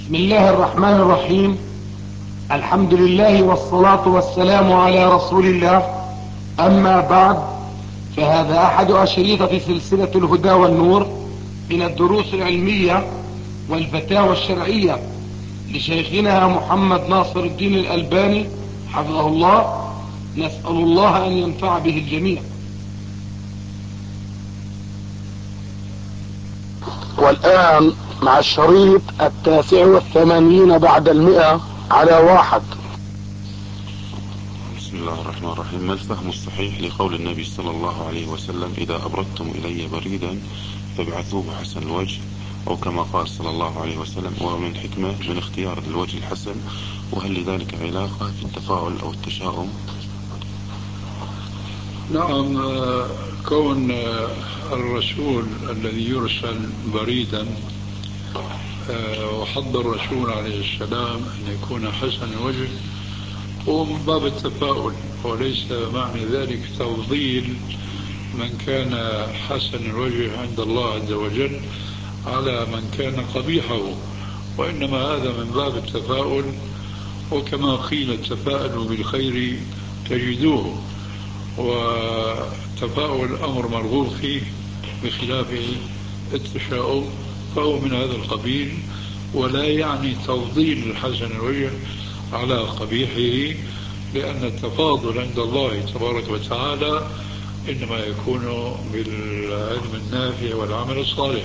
بسم الله الرحمن الرحيم. الحمد لله والصلاة والسلام على رسول الله. أما بعد، فهذا أحد أشريطة سلسلة الهدى والنور من الدروس العلمية والفتاوى الشرعية لشيخنا محمد ناصر الدين الألباني حفظه الله. نسأل الله أن ينفع به الجميع. والآن مع الشريط 89 بعد 100 على 1. بسم الله الرحمن الرحيم. ما الفهم الصحيح لقول النبي صلى الله عليه وسلم: إذا أبردتم إلي بريدا فابعثوه حسن الوجه، أو كما قال صلى الله عليه وسلم: ومن حكمة من اختيار الوجه الحسن. وهل لذلك علاقة في التفاؤل أو التشاؤم؟ نعم، كون الرسول الذي يرسل بريدا وحض الرسول عليه السلام أن يكون حسن الوجه هو من باب التفاؤل، وليس معنى ذلك تفضيل من كان حسن الوجه عند الله عز وجل على من كان قبيحه، وإنما هذا من باب التفاؤل. وكما قيل: تفاءلوا بالخير تجدوه، وتفاؤل أمر مرغوب فيه بخلاف التشاؤم، فهو من هذا القبيل، ولا يعني تفضيل الحسن الوجه على قبيحه، لأن التفاضل عند الله تبارك وتعالى إنما يكون بالعلم النافع والعمل الصالح.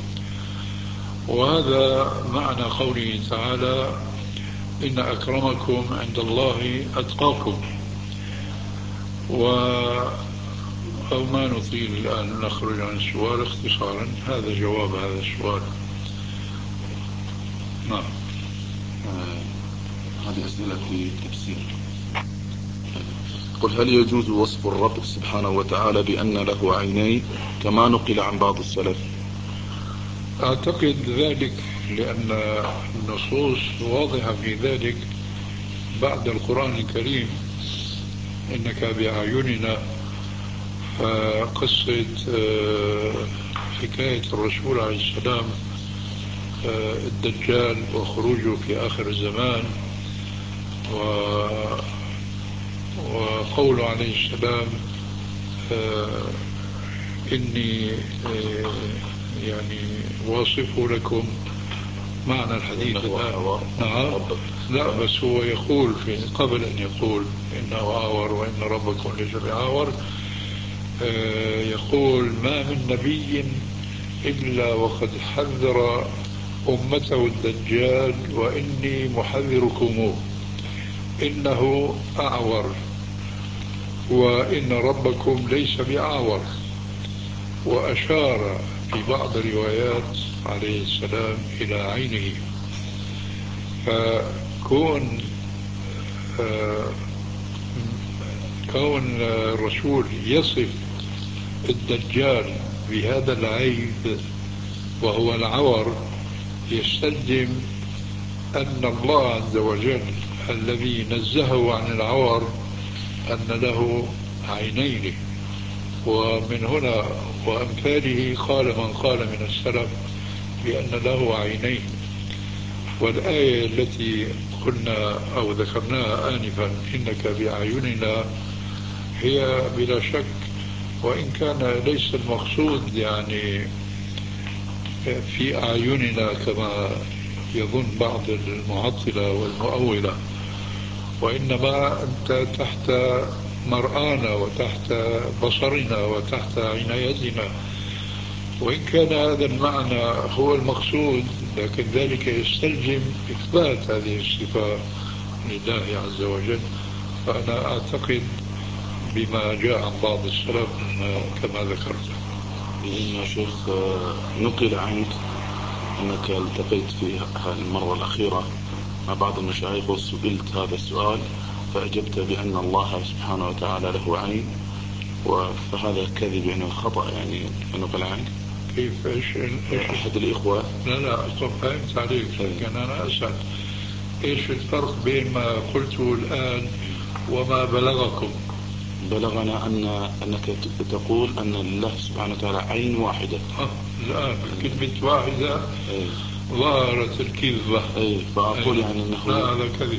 وهذا معنى قوله تعالى: إن أكرمكم عند الله أتقاكم. أو ما نطيل الآن، نخرج عن السؤال اختصارا. هذا جواب هذا السؤال. نعم. هذه أسئلة في التفسير. قل: هل يجوز وصف الرب سبحانه وتعالى بأن له عينين كما نقل عن بعض السلف؟ أعتقد ذلك، لأن النصوص واضحة في ذلك بعد القرآن الكريم: إنك بأعيننا. قصة حكاية الرسول عليه السلام الدجال وخروجه في آخر الزمان، وقوله عليه السلام: إني يعني واصف لكم معنى الحديث الآن. نعم، لا، بس هو يقول قبل أن يقول إنه أعور وإن ربكم ليس بأعور، يقول: ما من نبي إلا وقد حذر أمته الدجال وإني محذركموه، إنه أعور وإن ربكم ليس بأعور. وأشار في بعض الروايات عليه السلام إلى عينه. فكون الرسول يصف الدجال بهذا العيب وهو العور يستلزم أن الله عز وجل الذي نزهه عن العور أن له عينين. ومن هنا وأمثاله قال من قال من السلف بأن له عينين. والآية التي قلنا أو ذكرناها آنفا: إنك بأعيننا، هي بلا شك، وإن كان ليس المقصود يعني في أعيننا كما يظن بعض المعطلة والمؤولة، وإنما أنت تحت مرآنا وتحت بصرنا وتحت عنايتنا. وإن كان هذا المعنى هو المقصود، لكن ذلك يستلزم إثبات هذه الصفة لله عز وجل. فأنا أعتقد بما جاء عن بعض السلف كما ذكرت. يا شيخ، نقل عنك أنك التقيت في المرة الأخيرة مع بعض المشايخ وسئلت هذا السؤال فأجبت بأن الله سبحانه وتعالى له عين، فهذا كذب يعني خطأ يعني نقل عنك. كيف؟ إيش أحد الإخوة. لا فهمت عليك، لكن أنا أسأل: إيش الفرق بين ما قلته الآن وما بلغكم؟ بلغنا أنك تقول أن الله سبحانه وتعالى عين واحدة. لا، كلمة واحدة ظهرت الكذبة. أي فأقول يعني أنه هذا كذب.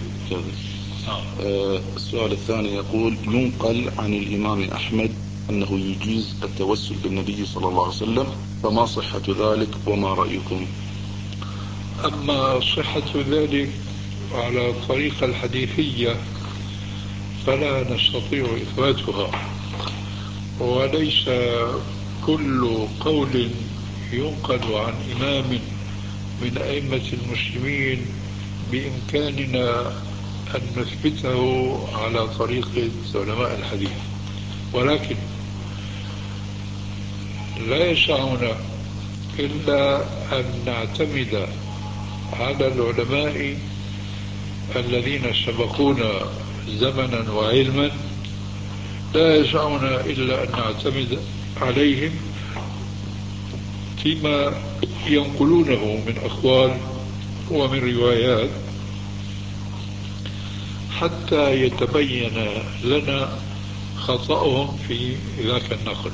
السؤال الثاني يقول: ينقل عن الإمام أحمد أنه يجيز التوسل بالنبي صلى الله عليه وسلم، فما صحة ذلك وما رأيكم؟ أما صحة ذلك على طريقة الحديثية فلا نستطيع إثباتها، وليس كل قول ينقل عن إمام من أئمة المسلمين بإمكاننا أن نثبته على طريقة علماء الحديث، ولكن لا يسعنا إلا أن نعتمد على العلماء الذين سبقونا زمنا وعلما، لا يسعنا إلا أن نعتمد عليهم فيما ينقلونه من أقوال ومن روايات حتى يتبين لنا خطأهم في ذاك النقل.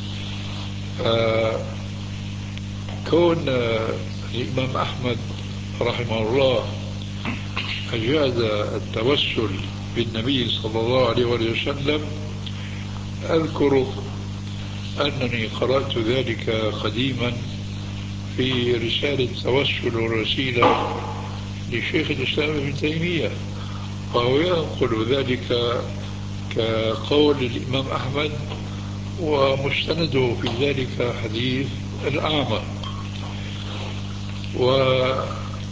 كون الإمام أحمد رحمه الله أجاز التوسل بالنبي صلى الله عليه وسلم، أذكر أنني قرأت ذلك قديما في رسالة توسل الرسيلة لشيخ الإسلام ابن تيمية، فهو ينقل ذلك كقول الإمام أحمد، ومستنده في ذلك حديث الأعمى. وكما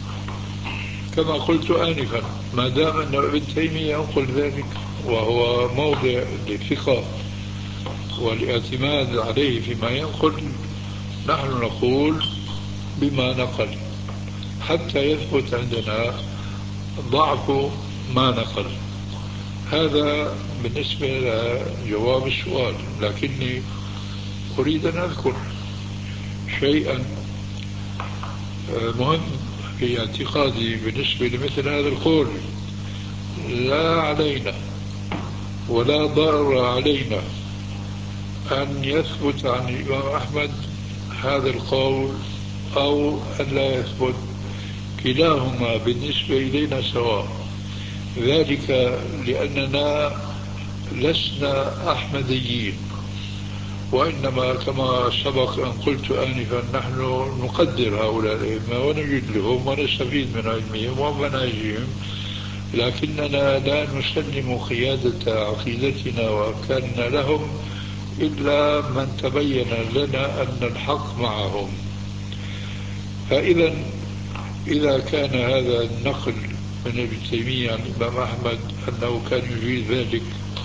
قلت آنفا، ما دام أن ابن تيمية ينقل ذلك وهو موضع للثقة والاعتماد عليه فيما ينقل، نحن نقول بما نقل حتى يثبت عندنا ضعف ما نقل. هذا بالنسبة لجواب السؤال، لكني أريد أن أذكر شيئا مهم في اعتقادي بالنسبة لمثل هذا القول. لا علينا ولا ضرر علينا أن يثبت عن الإمام أحمد هذا القول أو أن لا يثبت، كلاهما بالنسبة إلينا سواء، ذلك لأننا لسنا أحمديين، وإنما كما سبق أن قلت آنفا نحن نقدر هؤلاء الأئمة ونجلهم ونستفيد من علمهم ومناهجهم، لكننا لا نسلم قيادة عقيدتنا وأفكارنا لهم إلا من تبين لنا أن الحق معهم. فإذا كان هذا النقل من ابن تيمية عن الإمام أحمد أنه كان يجيد ذلك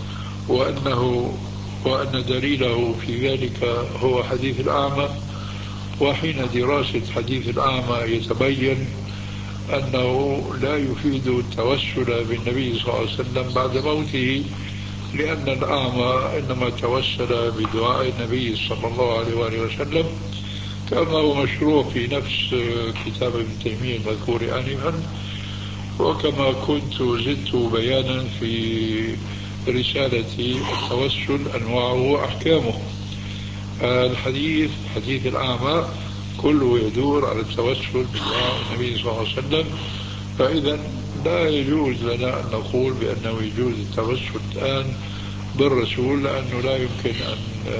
وأن دليله في ذلك هو حديث الأعمى، وحين دراسة حديث الأعمى يتبين أنه لا يفيد التوسل بالنبي صلى الله عليه وسلم بعد موته، لأن الأعمى إنما توسل بدعاء النبي صلى الله عليه وآله وسلم، كما هو مشروع في نفس كتاب ابن تيمية المذكور آنفا، وكما كنت زدت بيانا في رسالة التوسل أنواعه وأحكامه. حديث الأعمى كله يدور على التوسل بدعاء النبي صلى الله عليه وسلم، فإذا لا يجوز لنا أن نقول بأنه يجوز التوسل الآن بالرسول، لأنه لا يمكن أن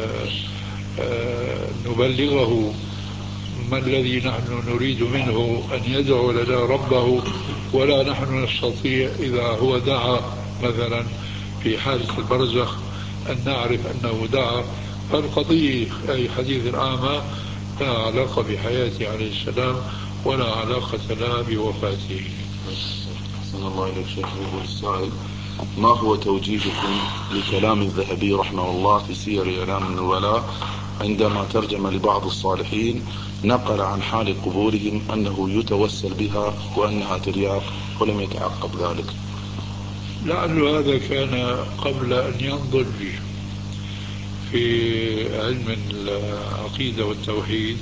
نبلغه ما الذي نحن نريد منه أن يدعو لنا ربه، ولا نحن نستطيع إذا هو دعا مثلا في حالة البرزخ أن نعرف أنه دعا. فالقضية أي حديث الأعمى لا علاقة بحياته عليه السلام ولا علاقة لا بوفاته. أحسن الله إليك شيخ. يقول السائل: ما هو توجيهكم لكلام الذهبي رحمه الله في سير إعلام النبلاء عندما ترجم لبعض الصالحين نقل عن حال قبورهم أنه يتوسل بها وأنها ترياق، ولم يتعقب ذلك؟ لعل هذا كان قبل أن ينضج في علم العقيدة والتوحيد،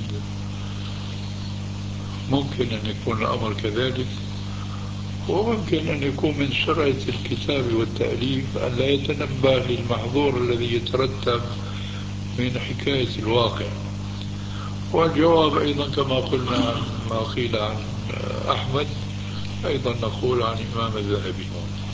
ممكن أن يكون الأمر كذلك، وممكن أن يكون من سرعة الكتاب والتأليف أن لا يتنبه للمحظور الذي يترتب من حكاية الواقع. والجواب أيضا كما قلنا ما قيل عن أحمد أيضا نقول عن الإمام الذهبي.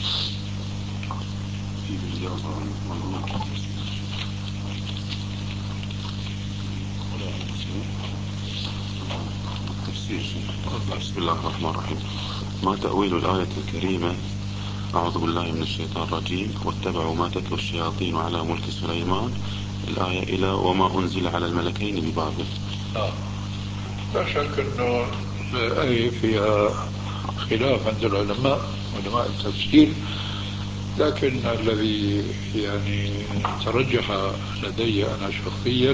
بسم الله الرحمن الرحيم. ما تأويل الآية الكريمة أعوذ بالله من الشيطان الرجيم واتبعوا ما تتلو الشياطين على ملك سليمان الآية إلى وما أنزل على الملكين ببابل؟ لا شك أنه الآية فيها خلاف عند العلماء علماء التفسير، لكن الذي يعني ترجح لدي أنا شخصيا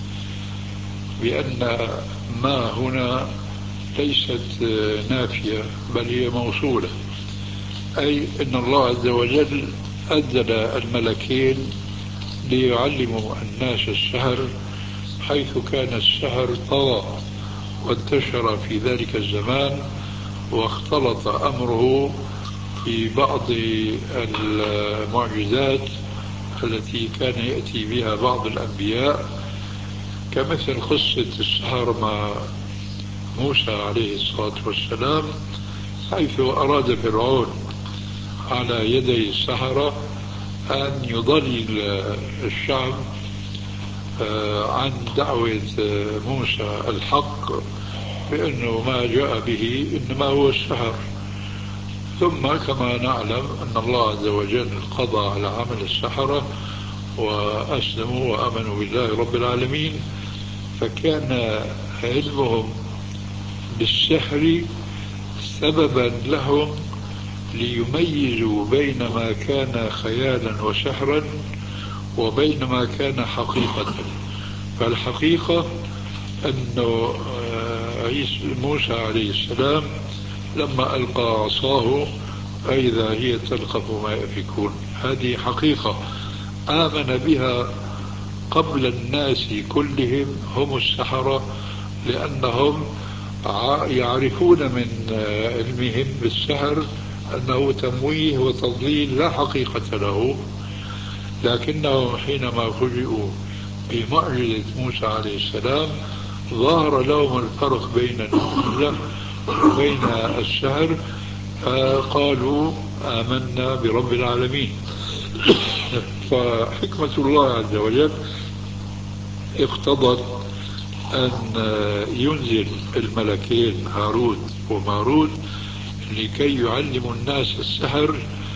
بأن ما هنا ليست نافية بل هي موصولة، أي أن الله عز وجل أنزل الملكين ليعلموا الناس السحر، حيث كان السحر طغى وانتشر في ذلك الزمان، واختلط أمره في بعض المعجزات التي كان يأتي بها بعض الأنبياء، كمثل قصة السحر مع موسى عليه الصلاة والسلام، حيث أراد فرعون على يدي السحرة أن يضلل الشعب عن دعوة موسى الحق بأنه ما جاء به إنما هو السحر. ثم كما نعلم أن الله عز وجل قضى على عمل السحرة وأسلموا وآمنوا بالله رب العالمين، فكان علمهم بالسحر سببا لهم ليميزوا بين ما كان خيالا وسحرا وبين ما كان حقيقة. فالحقيقة أن موسى عليه السلام لما ألقى عصاه فإذا هي تلقف ما يأفكون، هذه حقيقة آمن بها قبل الناس كلهم هم السحرة، لأنهم يعرفون من علمهم بالسحر أنه تمويه وتضليل لا حقيقة له، لكنهم حينما فوجئوا بمعجزة موسى عليه السلام ظهر لهم الفرق بين المعجزة وبين السحر، فقالوا آمنا برب العالمين. فحكمة الله عز وجل اقتضت أن ينزل الملكين هاروت وماروت لكي يعلموا الناس السحر،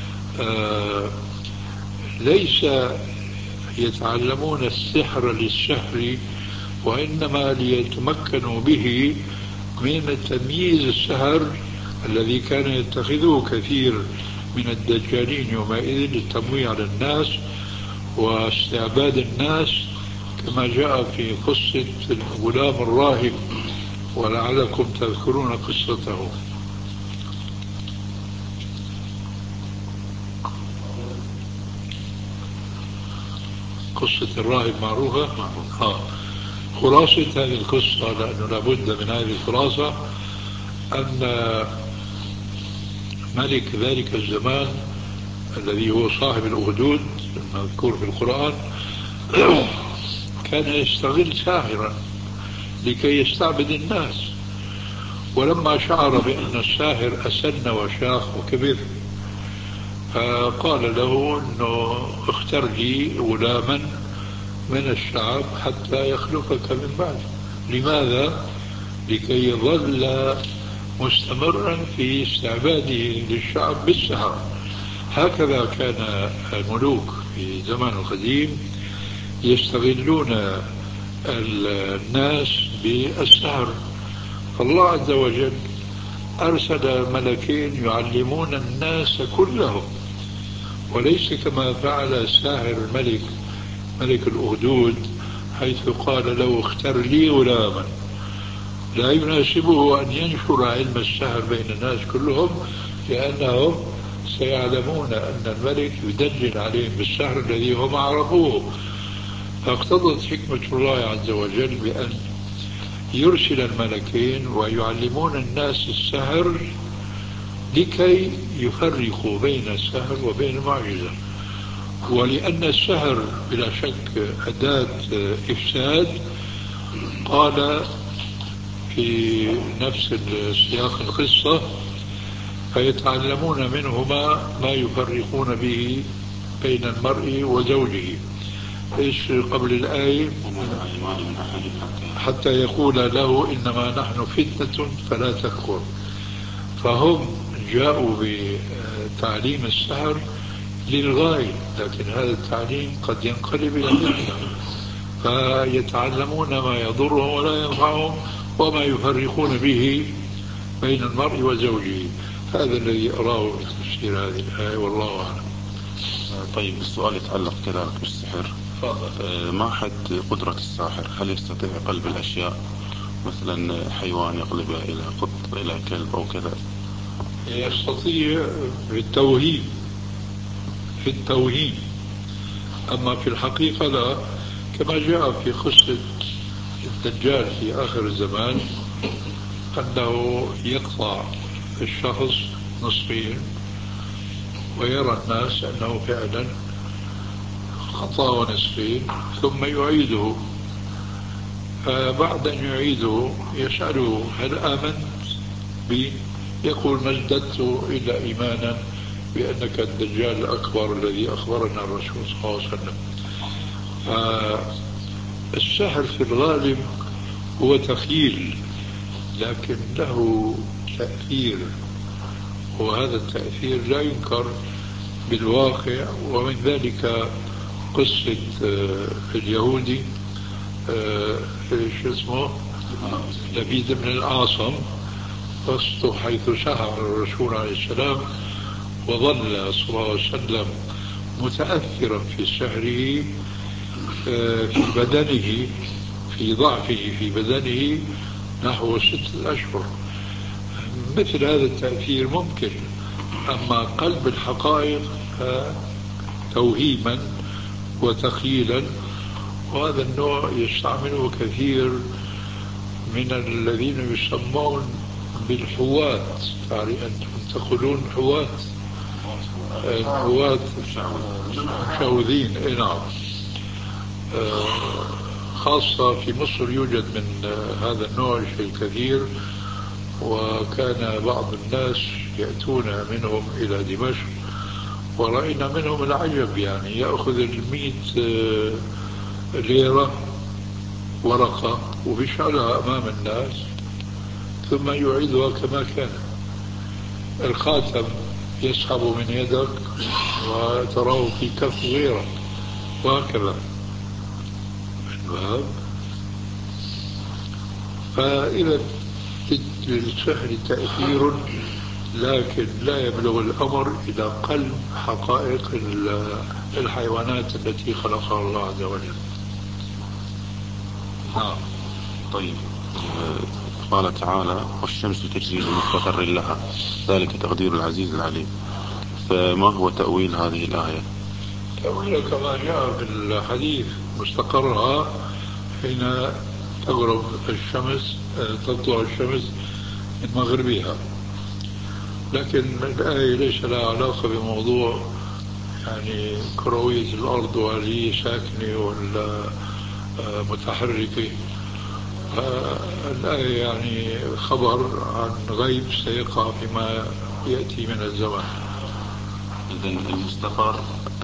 ليس يتعلمون السحر للسحر، وإنما ليتمكنوا به من تمييز السحر الذي كان يتخذه كثير من الدجالين يومئذ للتمويه على الناس واستعباد الناس، كما جاء في قصة الغلام الراهب ولعلكم تذكرون قصته. قصة الراهب معروفة؟ خلاصة هذه القصة، لأنه لابد من هذه الخلاصة، أن ملك ذلك الزمان الذي هو صاحب الأخدود المذكور في القرآن كان يستغل ساحرا لكي يستعبد الناس، ولما شعر بأن الساحر أسن وشاخ وكبر قال له أنه اختر لي غلاما من الشعب حتى يخلفك من بعد. لماذا؟ لكي يظل مستمرا في استعباده للشعب بالسحر. هكذا كان الملوك في زمان القديم يستغلون الناس بالسحر. فالله عز وجل أرسل ملكين يعلمون الناس كلهم، وليس كما فعل ساحر ملك الأخدود حيث قال له اختر لي غلاما. لا يناسبه أن ينشر علم السحر بين الناس كلهم، لأنهم سيعلمون أن الملك يدجل عليهم بالسحر الذي هم عرفوه. فاقتضت حكمة الله عز وجل بأن يرسل الملكين ويعلمون الناس السحر لكي يفرقوا بين السحر وبين المعجزة. ولأن السحر بلا شك أداة إفساد، قال في نفس سياق القصة: فيتعلمون منهما ما يفرقون به بين المرء وزوجه. إيش قبل الآية؟ حتى يقول له إنما نحن فتنة فلا تكفر. فهم جاءوا بتعليم السحر للغاية، لكن هذا التعليم قد ينقلب إلى فتنة، فيتعلمون ما يضرهم ولا ينفعهم وما يفرقون به بين المرء وزوجه. هذا الذي أراه من تفسير هذه الآية، والله أعلم. طيب السؤال يتعلق كذلك بالسحر. ما حد قدرة الساحر؟ هل يستطيع قلب الأشياء، مثلا حيوان يقلبها إلى قط إلى كلب أو كذا؟ يستطيع في التوهيم، أما في الحقيقة لا، كما جاء في قصة الدجال في آخر الزمان أنه يقطع الشخص نصفين ويرى الناس أنه فعلا قطعه نصفين ثم يعيده. بعد أن يعيده يسأله: هل آمنت بي؟ يقول: ما ازددت إلا إيمانا بأنك الدجال الأكبر الذي أخبرنا الرسول صلى الله عليه وسلم. السحر في الغالب هو تخيل، لكن له تأثير، وهذا التأثير لا ينكر بالواقع. ومن ذلك قصة اليهودي شو اسمه لبيد بن الأعصم، قصته حيث سحر الرسول عليه السلام وظل صلى الله عليه وسلم متأثرا في سحره في بدنه، في ضعفه في بدنه نحو 6 أشهر. مثل هذا التأثير ممكن، أما قلب الحقائق توهيما وتخيلا، وهذا النوع يستعمله كثير من الذين يسمون بالحواة. أنتم تقولون حواة، الحواة مشعوذين. نعم. خاصة في مصر يوجد من هذا النوع شيء كثير، وكان بعض الناس يأتون منهم إلى دمشق ورأينا منهم العجب، يعني يأخذ 100 ليرة ورقة ويشعلها أمام الناس ثم يعيدها كما كان. الخاتم يسحب من يدك وتراه في كف غيرك، وهكذا. فإذا للسحر تأثير، لكن لا يبلغ الأمر إلى قلب حقائق الحيوانات التي خلقها الله عز وجل. نعم. طيب قال تعالى: والشمس تجري لمستقر لها، ذلك تقدير العزيز العليم. فما هو تأويل هذه الآية؟ تأويل كما جاء في الحديث: مستقرها حين تغرب الشمس، تطلع الشمس من مغربها. لكن الآية ليس لها علاقة بموضوع يعني كروية الأرض وهل هي ساكنة ولا متحركة. الآية يعني خبر عن غيب سيقع فيما يأتي من الزمان. إذن المستقر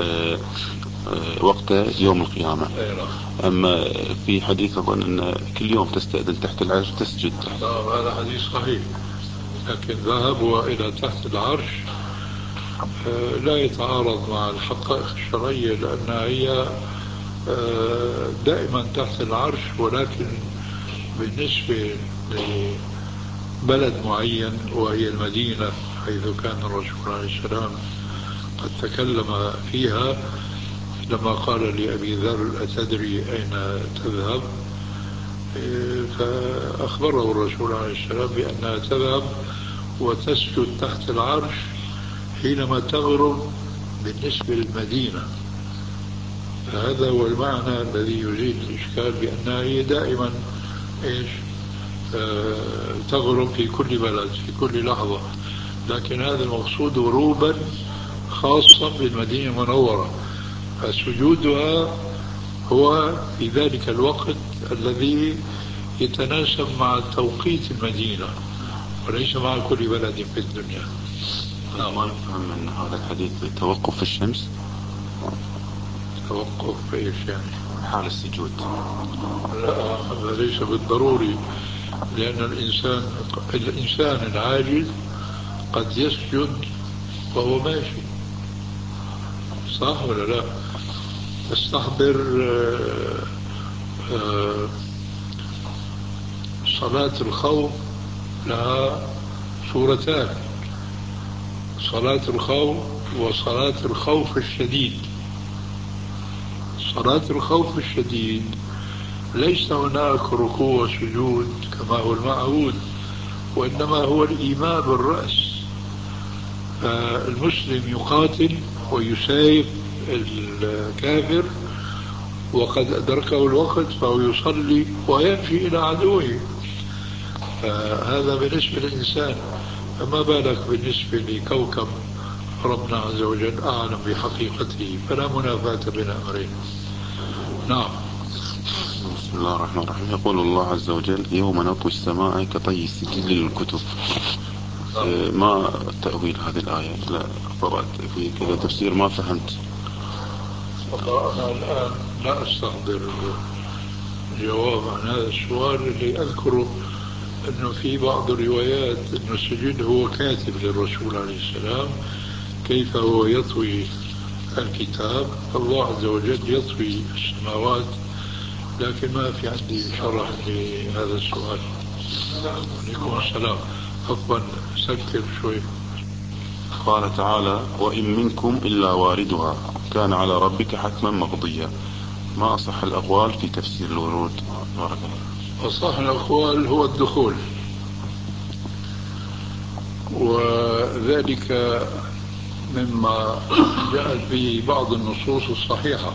وقت يوم القيامة. أما في حديث أظن أن كل يوم تستأذن تحت العرش تسجد تحت. هذا حديث صحيح، لكن ذهبوا إلى تحت العرش لا يتعارض مع الحقائق الشرعية، لأنها هي دائما تحت العرش، ولكن بالنسبة لبلد معين وهي المدينة حيث كان الرسول عليه السلام قد تكلم فيها لما قال لأبي ذر: أتدري أين تذهب؟ فأخبره الرسول عليه السلام بأنها تذهب وتسجد تحت العرش حينما تغرب بالنسبة للمدينة. هذا هو المعنى الذي يزيل الإشكال، بأنها هي دائما تغرب في كل بلد في كل لحظة، لكن هذا المقصود غروبا خاصا بالمدينة المنورة. فسجودها هو في ذلك الوقت الذي يتناسب مع توقيت المدينة وليس مع كل بلد في الدنيا. ما يفهم من هذا الحديث توقف في الشمس؟ توقف في ايش يعني؟ حال السجود؟ لا، هذا ليس بالضروري، لأن الإنسان العاجز قد يسجد وهو ماشي، صح ولا لا؟ تستحضر صلاة الخوف لها صورتان: صلاة الخوف وصلاة الخوف الشديد. صلاة الخوف الشديد ليس هناك ركوع وسجود كما هو المعهود، وإنما هو الإيماء بالرأس. المسلم يقاتل ويسايف الكافر وقد أدركه الوقت فهو يصلي ويمشي إلى عدوه. هذا بالنسبة للإنسان، فما بالك بالنسبة لكوكب ربنا عز وجل أعلم بحقيقته، فلا منافاة بين أمرين. نعم. بسم الله الرحمن الرحيم. يقول الله عز وجل: يوم نطوي السماء كطي السجل للكتب. ما تأويل هذه الآية؟ لا، قرأت في كذا تفسير ما فهمت. والله أنا الآن لا أستحضر جواب عن هذا السؤال. اللي أذكره أنه في بعض الروايات أن السجل هو كاتب للرسول عليه السلام، كيف هو يطوي الكتاب. الله عز وجل يطوي السماوات، لكن ما في عندي شرح لهذا السؤال. عليكم السلام. عفوا، سكر شوي. قال تعالى: وإن منكم إلا واردها كان على ربك حتما مقضيا. ما أصح الأقوال في تفسير الورود؟ بارك الله. أصح الأقوال هو الدخول، وذلك مما جاءت به بعض النصوص الصحيحة.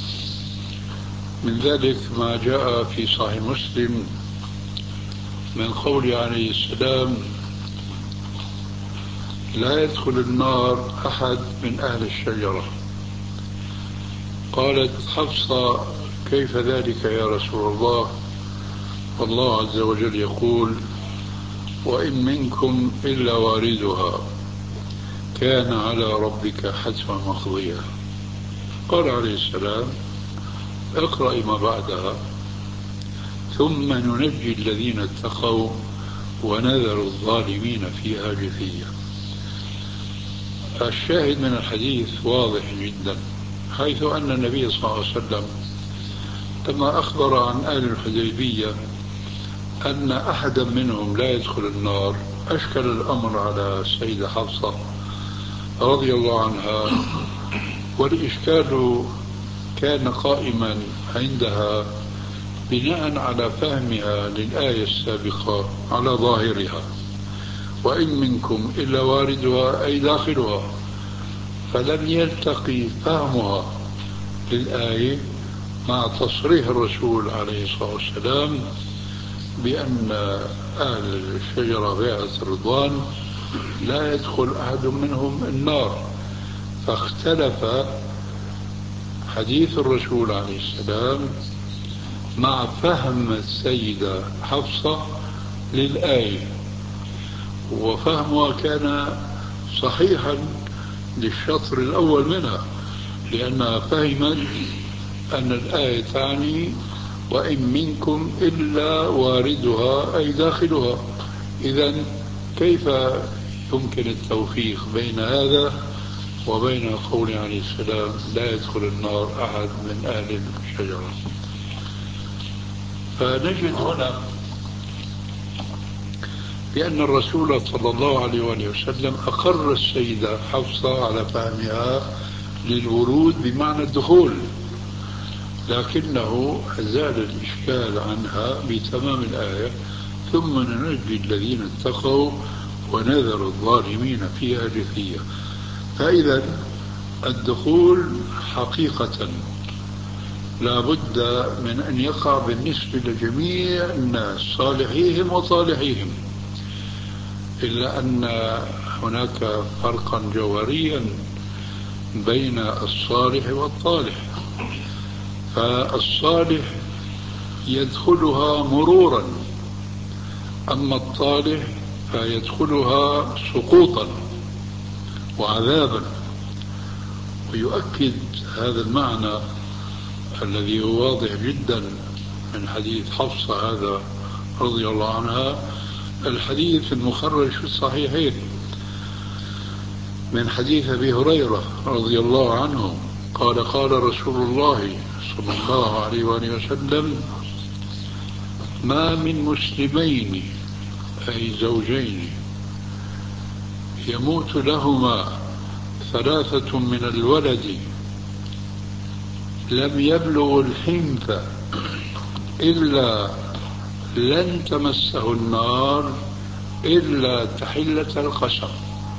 من ذلك ما جاء في صحيح مسلم من قول عليه السلام: لا يدخل النار أحد من أهل الشجرة. قالت حفصة: كيف ذلك يا رسول الله؟ والله عز وجل يقول: وإن منكم إلا واردها كان على ربك حتما مقضيا. قال عليه السلام: اقرأ ما بعدها: ثم ننجي الذين اتقوا ونذر الظالمين فيها جثيا. الشاهد من الحديث واضح جدا، حيث أن النبي صلى الله عليه وسلم لما أخبر عن أهل الحديبية أن أحدا منهم لا يدخل النار، أشكل الأمر على السيدة حفصة رضي الله عنها، والإشكال كان قائما عندها بناء على فهمها للآية السابقة على ظاهرها: وإن منكم إلا واردها أي داخلها. فلم يلتقي فهمها للآية مع تصريح الرسول عليه الصلاة والسلام بأن أهل الشجرة بيعة الرضوان لا يدخل أحد منهم النار. فاختلف حديث الرسول عليه السلام مع فهم السيدة حفصة للآية، وفهمها كان صحيحا للشطر الأول منها، لأنها فهمت أن الآية تعني وإن منكم إلا واردها أي داخلها. إذن كيف يمكن التوفيق بين هذا وبين قول عليه السلام لا يدخل النار أحد من أهل الشجرة؟ فنجد هنا بأن الرسول صلى الله عليه وآله وسلم أقر السيدة حفصة على فهمها للورود بمعنى الدخول، لكنه أزال الإشكال عنها بتمام الآية: ثم ننجي الذين اتقوا ونذر الظالمين فيها جثيا. فإذا الدخول حقيقة لا بد من أن يقع بالنسبة لجميع الناس صالحيهم وطالحيهم، إلا أن هناك فرقا جوهريا بين الصالح والطالح. فالصالح يدخلها مرورا، أما الطالح فيدخلها سقوطا وعذابا. ويؤكد هذا المعنى الذي هو واضح جدا من حديث حفصة هذا رضي الله عنها الحديث المخرج في الصحيحين من حديث أبي هريرة رضي الله عنه قال قال رسول الله صلى الله عليه وآله وسلم: ما من مسلمين أي زوجين يموت لهما 3 من الولد لم يبلغ الحنث إلا لن تمسه النار إلا تحلة القسم.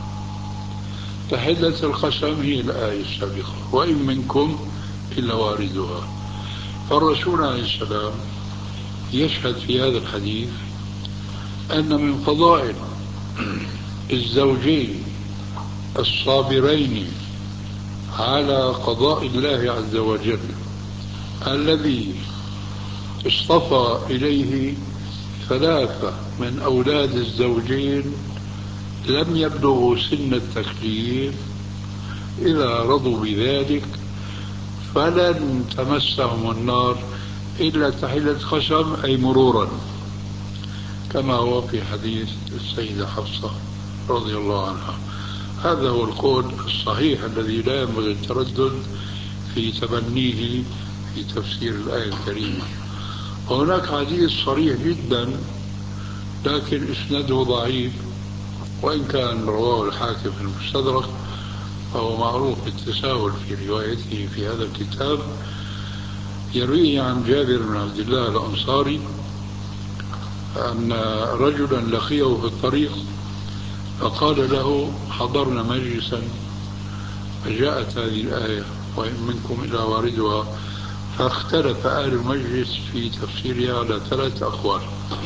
تحلة القسم هي الآية السابقة: وإن منكم إلا واردها. فالرسول عليه السلام يشهد في هذا الحديث أن من فضائل الزوجين الصابرين على قضاء الله عز وجل الذي اصطفى إليه 3 من أولاد الزوجين لم يبلغوا سن التكليف، إذا رضوا بذلك فلن تمسهم النار إلا تحلة قسم أي مرورا، كما هو في حديث السيدة حفصة رضي الله عنها. هذا هو القول الصحيح الذي لا ينبغي التردد في تبنيه في تفسير الآية الكريمة. وهناك حديث صريح جدا لكن إسناده ضعيف، وإن كان رواه الحاكم في المستدرك فهو معروف بالتساهل في روايته في هذا الكتاب. يرويه عن جابر بن عبد الله الأنصاري أن رجلا لقيه في الطريق فقال له: حضرنا مجلسا فجاءت هذه الآية وإن منكم إلا واردها، فاختلف أهل المجلس في تفسيرها على 3 أقوال.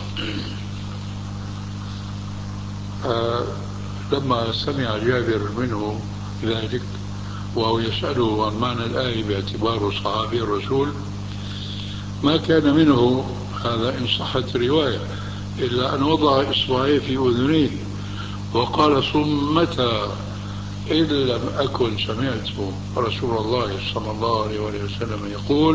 لما سمع جابر منه ذلك وهو يسأله عن معنى الآية باعتباره صحابي الرسول، ما كان منه هذا إن صحت رواية إلا أن وضع إصبعيه في أذنيه وقال: صمتا إن لم أكن سمعت رسول الله صلى الله عليه وسلم يقول: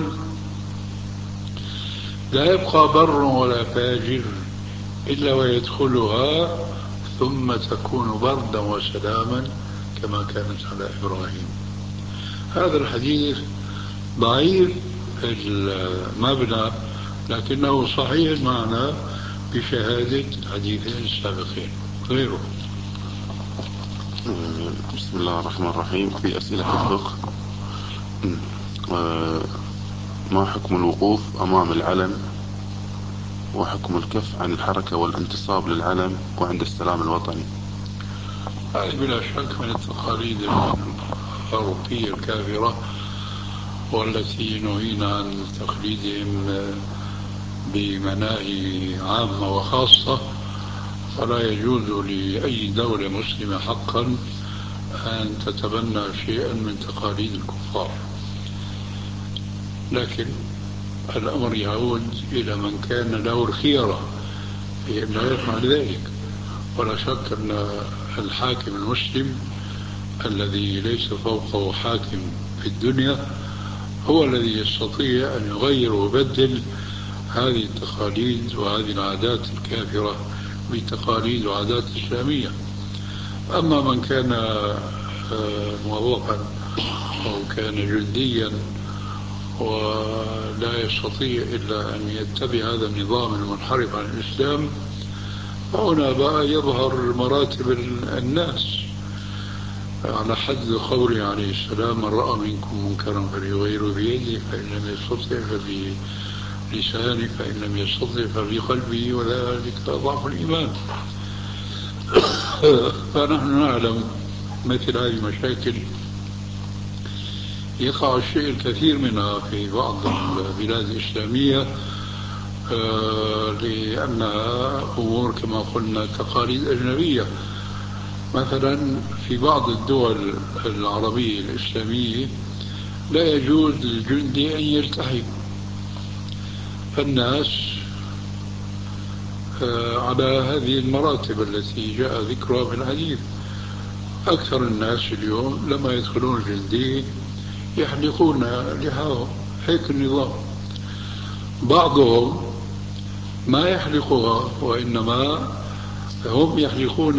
لا يبقى بر ولا فاجر إلا ويدخلها ثم تكون بردا وسلاما كما كانت على إبراهيم. هذا الحديث ضعيف المبنى لكنه صحيح المعنى بشهادة الحديثين السابقين غيره. بسم الله الرحمن الرحيم. في أسئلة في الفقه: ما حكم الوقوف أمام العلم، وحكم الكف عن الحركة والانتصاب للعلم وعند السلام الوطني؟ هذه بلا شك من التقاليد الأوروبية الكافرة والتي نهينا عن تقليدهم بمناهي عامة وخاصة، فلا يجوز لأي دولة مسلمة حقا أن تتبنى شيئا من تقاليد الكفار. لكن الأمر يعود إلى من كان له الخيرة في أن لا يفعل ذلك. ولا شك أن الحاكم المسلم الذي ليس فوقه حاكم في الدنيا هو الذي يستطيع أن يغير ويبدل هذه التقاليد وهذه العادات الكافرة بتقاليد وعادات إسلامية. أما من كان موظفا أو كان جنديا ولا يستطيع إلا أن يتبع هذا النظام المنحرف عن الإسلام، فهنا بقى يظهر مراتب الناس على حد قوله عليه السلام: من رأى منكم منكرا فليغيره بيده فإن لم يستطع فبلسانه فإن لم يستطع فبقلبه وذلك ضعف الإيمان. فنحن نعلم مثل هذه المشاكل يقع الشيء الكثير منها في بعض البلاد الإسلامية لأنها أمور كما قلنا تقاليد أجنبية. مثلا في بعض الدول العربية الإسلامية لا يجوز للجندي أن يلتحي. فالناس على هذه المراتب التي جاء ذكرها في الحديث. أكثر الناس اليوم لما يدخلون الجندي يحلقون لحاهم، هيك النظام. بعضهم ما يحلقها، وإنما هم يحلقون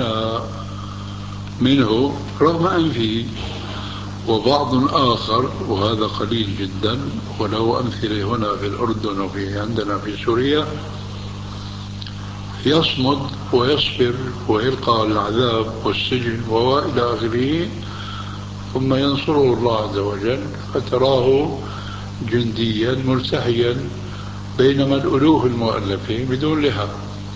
منه رغم أنفه. وبعض آخر، وهذا قليل جدا وله أمثلة هنا في الأردن وفي عندنا في سوريا، يصمد ويصبر ويلقى العذاب والسجن وإلى آخره، ثم ينصره الله عز وجل فتراه جنديا ملتحيا بينما الألوف المؤلفين بدون لحى.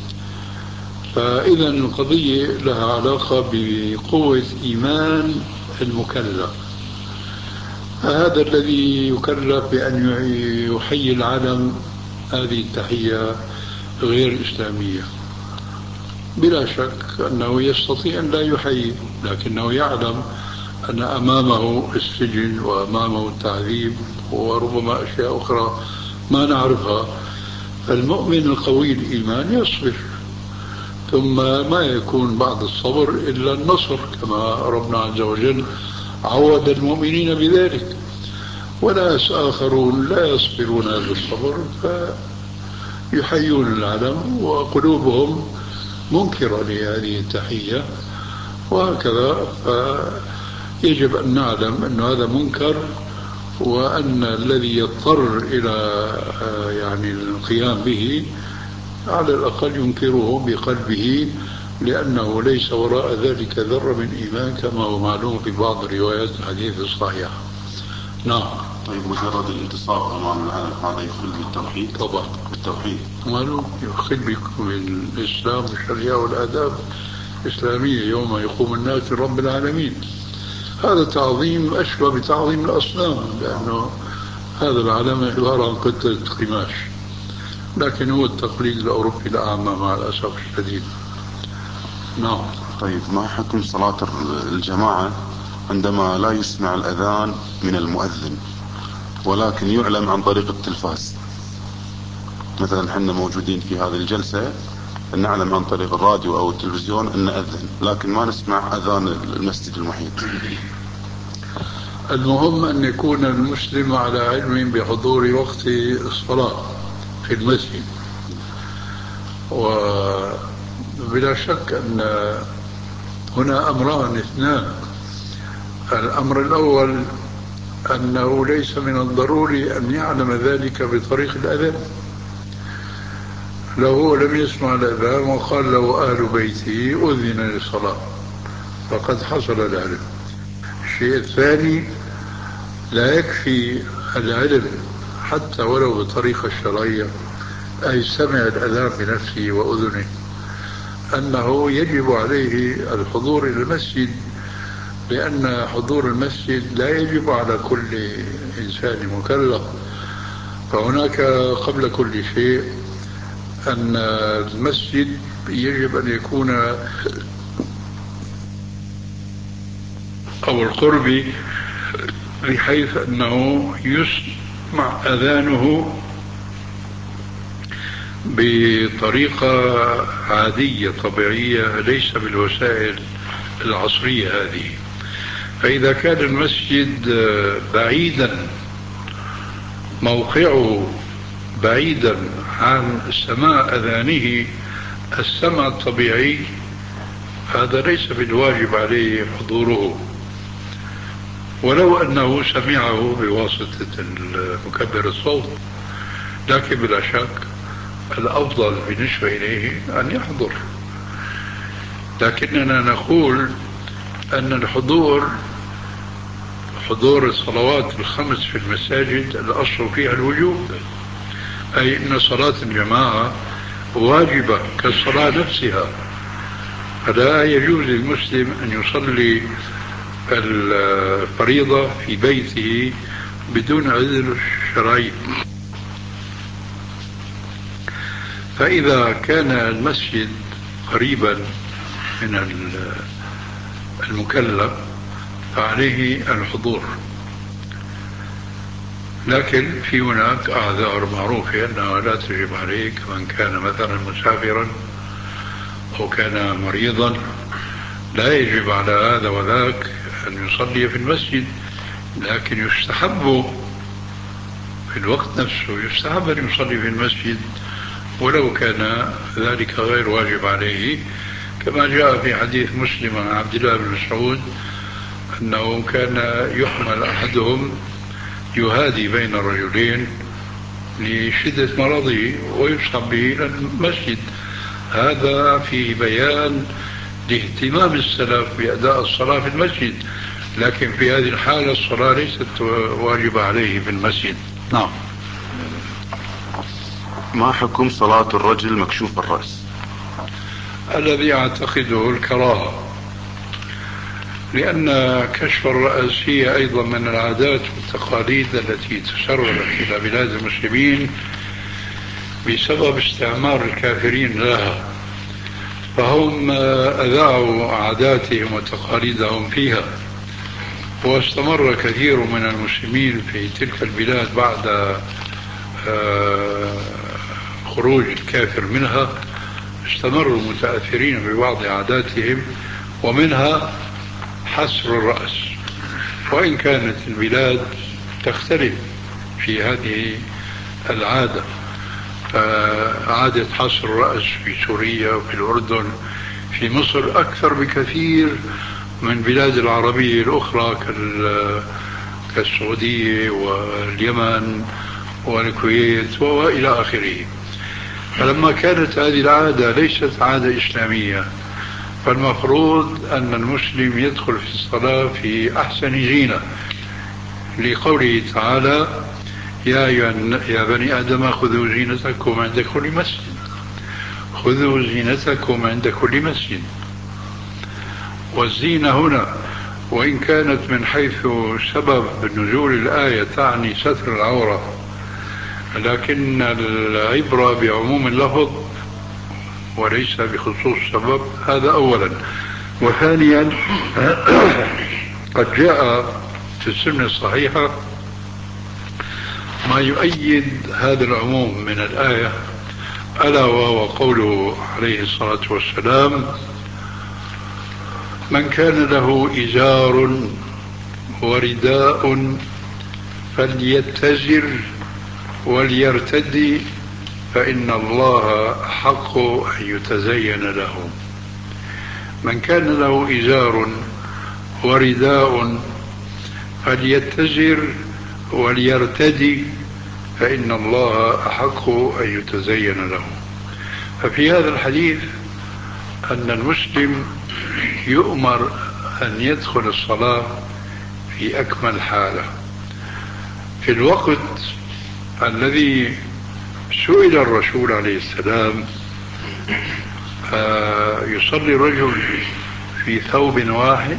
فإذا القضية لها علاقة بقوة إيمان المكلف. هذا الذي يكلف بأن يحيي العلم، هذه التحية غير إسلامية. بلا شك أنه يستطيع أن لا يحيي، لكنه يعلم أن أمامه السجن وأمامه التعذيب وربما أشياء أخرى ما نعرفها. فالمؤمن القوي الإيمان يصبر، ثم ما يكون بعد الصبر إلا النصر، كما ربنا عز وجل عود المؤمنين بذلك. وناس آخرون لا يصبرون هذا الصبر فيحيون العلم وقلوبهم منكرة لهذه التحية، وهكذا. فيجب أن نعلم أن هذا منكر، وأن الذي يضطر إلى يعني القيام به على الأقل ينكره بقلبه، لأنه ليس وراء ذلك ذرة من إيمان كما هو معلوم في بعض روايات الحديث الصحيحة. نعم. طيب مجرد الانتصار أمام العالم هذا يخل بالتوحيد؟ طبعا بالتوحيد معلوم يخل بالإسلام والشريعة والآداب الإسلامية يوم يقوم الناس لرب العالمين. هذا تعظيم أشبه بتعظيم الأصنام، لأنه هذا العالم عبارة عن كتلة قماش، لكن هو التقليد الأوروبي الأعمى مع الأسف الشديد. نعم. طيب ما حكم صلاة الجماعة عندما لا يسمع الأذان من المؤذن ولكن يعلم عن طريق التلفاز؟ مثلا حنا موجودين في هذه الجلسة نعلم عن طريق الراديو أو التلفزيون أن أذن، لكن ما نسمع أذان المسجد المحيط. المهم أن يكون المسلم على علم بحضور وقت الصلاة في المسجد. وبلا شك أن هنا أمران اثنان. الأمر الأول أنه ليس من الضروري أن يعلم ذلك بطريق الأذان. لو هو لم يسمع الأذان وقال له أهل بيته أذن للصلاة فقد حصل العلم. الشيء الثاني، لا يكفي العلم حتى ولو بالطريقة الشرعية، أي سمع الأذان بنفسه وأذنه، أنه يجب عليه الحضور إلى المسجد، لأن حضور المسجد لا يجب على كل إنسان مكلف. فهناك قبل كل شيء أن المسجد يجب أن يكون أو القرب، بحيث أنه يسمع أذانه بطريقة عادية طبيعية، ليس بالوسائل العصرية هذه. فإذا كان المسجد بعيدا، موقعه بعيدا عن سماع أذانه السمع الطبيعي، هذا ليس بالواجب عليه حضوره، ولو أنه سمعه بواسطة مكبر الصوت. لكن بلا شك الأفضل بالنسبة إليه أن يحضر. لكننا نقول أن حضور الصلوات الخمس في المساجد الأصل فيها الوجوب، أي أن صلاة الجماعة واجبة كالصلاة نفسها. فلا يجوز للمسلم أن يصلي الفريضة في بيته بدون عذر شرعي. فإذا كان المسجد قريبا من المكلف فعليه الحضور. لكن في هناك أعذار معروفة أنها لا تجب عليك، من كان مثلا مسافرا أو كان مريضا لا يجب على هذا وذاك أن يصلي في المسجد، لكن يستحب في الوقت نفسه يستحب أن يصلي في المسجد ولو كان ذلك غير واجب عليه، كما جاء في حديث مسلم عن عبد الله بن مسعود أنه كان يحمل أحدهم يهادي بين الرجلين لشدة مرضه ويصحب به إلى المسجد. هذا في بيان لاهتمام السلف بأداء الصلاة في المسجد، لكن في هذه الحالة الصلاة ليست واجبة عليه في المسجد. نعم. ما حكم صلاة الرجل مكشوف الرأس؟ الذي أعتقده الكراهة، لأن كشف الرأس هي أيضا من العادات والتقاليد التي تسربت إلى بلاد المسلمين بسبب استعمار الكافرين لها، فهم أذاعوا عاداتهم وتقاليدهم فيها، واستمر كثير من المسلمين في تلك البلاد بعد خروج الكافر منها، استمروا متأثرين ببعض عاداتهم ومنها حسر الرأس، وإن كانت البلاد تختلف في هذه العادة. عادة حسر الرأس في سوريا وفي الأردن في مصر أكثر بكثير من بلاد العربية الأخرى كالسعودية واليمن والكويت وإلى آخره. فلما كانت هذه العادة ليست عادة إسلامية، فالمفروض أن المسلم يدخل في الصلاة في أحسن زينة، لقوله تعالى: يا بني آدم خذوا زينتكم عند كل مسجد، خذوا زينتكم عند كل مسجد. والزينة هنا وإن كانت من حيث سبب نزول الآية تعني ستر العورة، لكن العبرة بعموم اللفظ وليس بخصوص سبب، هذا أولا. وثانيا قد جاء في السنة الصحيحة ما يؤيد هذا العموم من الآية، ألا وهو قوله عليه الصلاة والسلام: من كان له إزار ورداء فليتزر وليرتدي فإن الله أحق أن يتزين له. من كان له إزار ورداء فليتزر وليرتدي فإن الله أحق أن يتزين له. ففي هذا الحديث أن المسلم يؤمر أن يدخل الصلاة في أكمل حالة. في الوقت الذي سئل الرسول عليه السلام: يصلي الرجل في ثوب واحد؟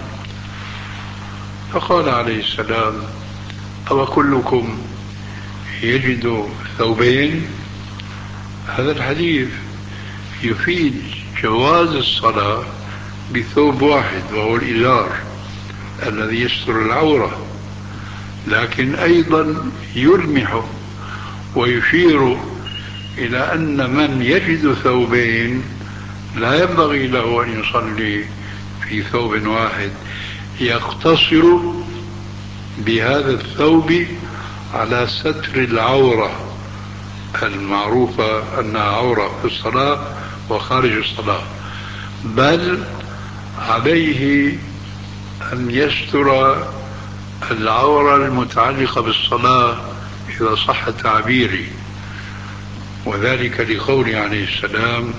فقال عليه السلام: أو كلكم يجد ثوبين؟ هذا الحديث يفيد جواز الصلاة بثوب واحد وهو الإزار الذي يستر العورة، لكن أيضا يلمح ويشير إلى أن من يجد ثوبين لا ينبغي له أن يصلي في ثوب واحد، يقتصر بهذا الثوب على ستر العورة المعروفة أنها عورة في الصلاة وخارج الصلاة، بل عليه أن يستر العورة المتعلقة بالصلاة إذا صح تعبيري، وذلك لقوله عليه السلام: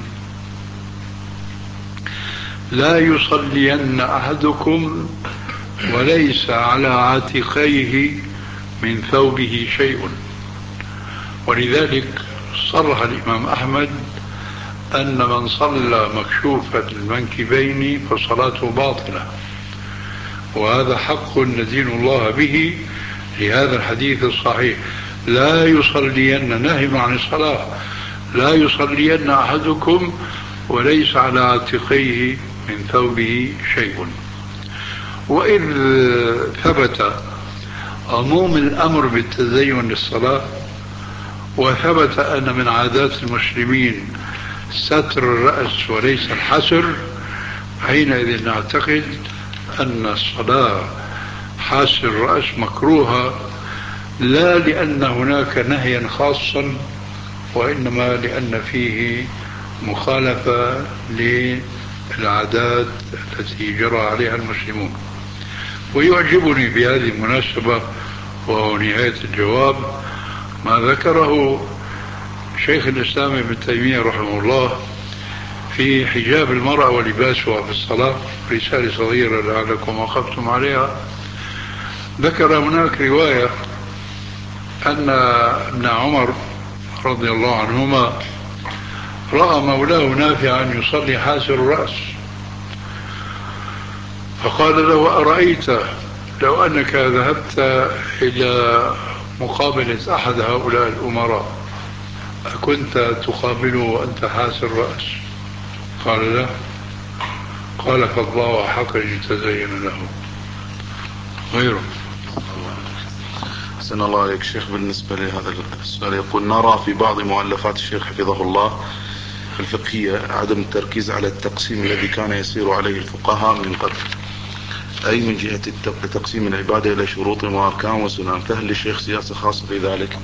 لا يصلين أحدكم وليس على عاتقيه من ثوبه شيء. ولذلك صرح الإمام أحمد أن من صلى مكشوف المنكبين فصلاته باطلة، وهذا حق ندين الله به لهذا الحديث الصحيح: لا يصلين، نهي عن الصلاة، لا يصلين أحدكم وليس على عاتقيه من ثوبه شيء. وإذ ثبت عموم الأمر بالتزين للصلاة، وثبت أن من عادات المسلمين ستر الرأس وليس الحسر، حينئذ نعتقد أن الصلاة حاسر الرأس مكروهة، لا لأن هناك نهيا خاصا، وإنما لأن فيه مخالفة للعادات التي جرى عليها المسلمون. ويعجبني في هذه المناسبة وهو نهاية الجواب ما ذكره شيخ الإسلام ابن تيمية رحمه الله في حجاب المرأة ولباسها في الصلاة، رسالة صغيرة لعلكم وقفتم عليها. ذكر هناك رواية أن ابن عمر رضي الله عنهما رأى مولاه نافعا يصلي حاسر الرأس، فقال له: أرأيت لو أنك ذهبت إلى مقابلة أحد هؤلاء الأمراء أكنت تقابله وأنت حاسر الرأس؟ قال: لا. قال: فالله حق يتزين له غيره. أحسن الله عليك شيخ. بالنسبة لهذا السؤال يقول: نرى في بعض مؤلفات الشيخ حفظه الله الفقهية عدم التركيز على التقسيم الذي كان يسير عليه الفقهاء من قبل، أي من جهة تقسيم العبادة إلى شروط وأركان وسنن، فهل للشيخ سياسة خاصة في ذلك؟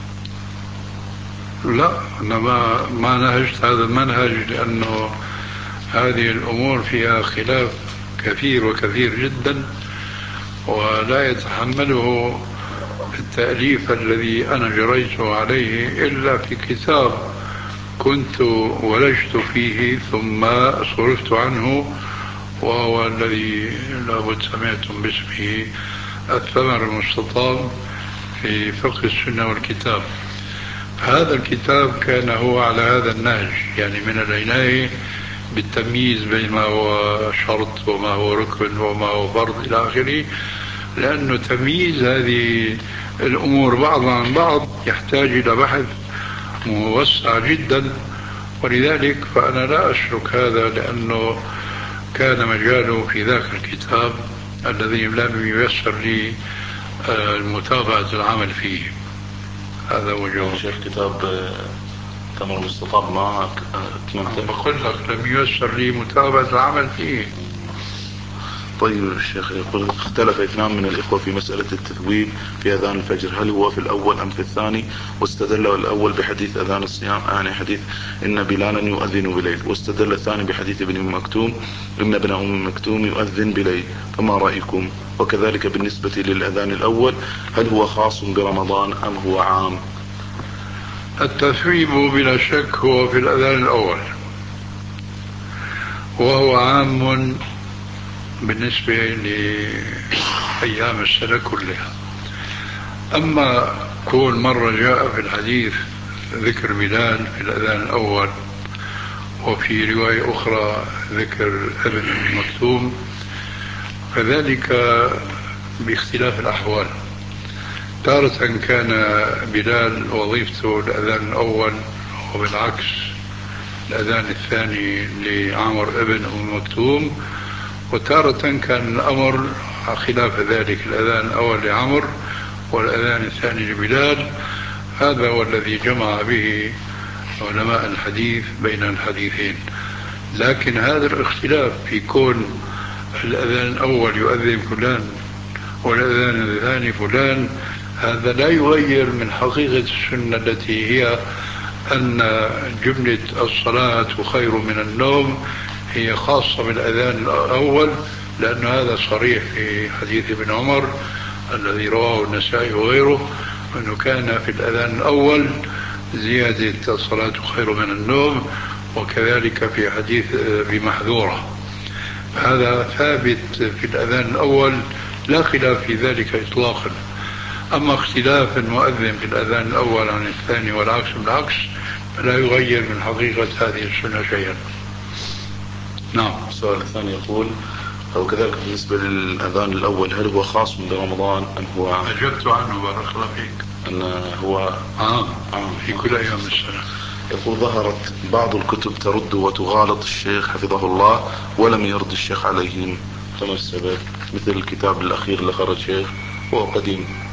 لا، أنا ما نهجت هذا المنهج، لأنه هذه الأمور فيها خلاف كثير وكثير جدا، ولا يتحمله التأليف الذي أنا جريته عليه إلا في كتاب كنت ولجت فيه ثم صرفت عنه، وهو الذي لابد سمعتم باسمه الثمر المستطاب في فقه السنة والكتاب. هذا الكتاب كان هو على هذا النهج، يعني من العناية بالتمييز بين ما هو شرط وما هو ركن وما هو فرض إلى آخره، لأنه تمييز هذه الأمور بعضها عن بعض يحتاج إلى بحث موسع جدا، ولذلك فأنا لا أشرك هذا، لأنه كان مجاله في ذاك الكتاب الذي لم ييسر لي متابعة العمل فيه. هذا هو جواب. شيخ كتاب تمر المستطاب ما أتممته؟ بقول لك لم ييسر لي متابعة العمل فيه. طيب الشيخ يقول: اختلف اثنان من الإخوة في مسألة التثويب في أذان الفجر، هل هو في الأول أم في الثاني؟ واستدل الأول بحديث أذان الصيام، يعني حديث إن بلالا يؤذن بليل، واستدل الثاني بحديث ابن أم مكتوم إن ابن أم مكتوم يؤذن بليل، فما رأيكم؟ وكذلك بالنسبة للأذان الأول، هل هو خاص برمضان أم هو عام؟ التثويب بلا شك هو في الأذان الأول، وهو عام بالنسبة لأيام السنة كلها. أما كل مرة جاء في الحديث ذكر بلال في الأذان الأول، وفي رواية أخرى ذكر ابن مكتوم، فذلك باختلاف الأحوال. تارة كان بلال وظيفته الأذان الأول، وبالعكس الأذان الثاني لعمر ابن أم مكتوم، وتارة كان الأمر خلاف ذلك، الأذان الأول لعمر والأذان الثاني لبلال. هذا هو الذي جمع به علماء الحديث بين الحديثين. لكن هذا الاختلاف في كون الأذان الأول يؤذن فلان والأذان الثاني فلان، هذا لا يغير من حقيقة السنة التي هي أن جملة الصلاة خير من النوم هي خاصة بالأذان الأول، لأن هذا صريح في حديث ابن عمر الذي رواه النسائي وغيره، أنه كان في الأذان الأول زيادة الصلاة خير من النوم، وكذلك في حديث بمحذورة. هذا ثابت في الأذان الأول، لا خلاف في ذلك إطلاقا. أما اختلاف المؤذن في الأذان الأول عن الثاني والعكس بالعكس فلا يغير من حقيقة هذه السنة شيئا. نعم. السؤال الثاني يقول: وكذلك بالنسبة للأذان الأول، هل هو خاص برمضان أم هو عام؟ أجبت عنه بارك الله فيك. أن هو عام في كل أيام السنة. يقول: ظهرت بعض الكتب ترد وتغالط الشيخ حفظه الله ولم يرد الشيخ عليهم، فما السبب؟ مثل الكتاب الأخير اللي خرج شيخ، هو قديم.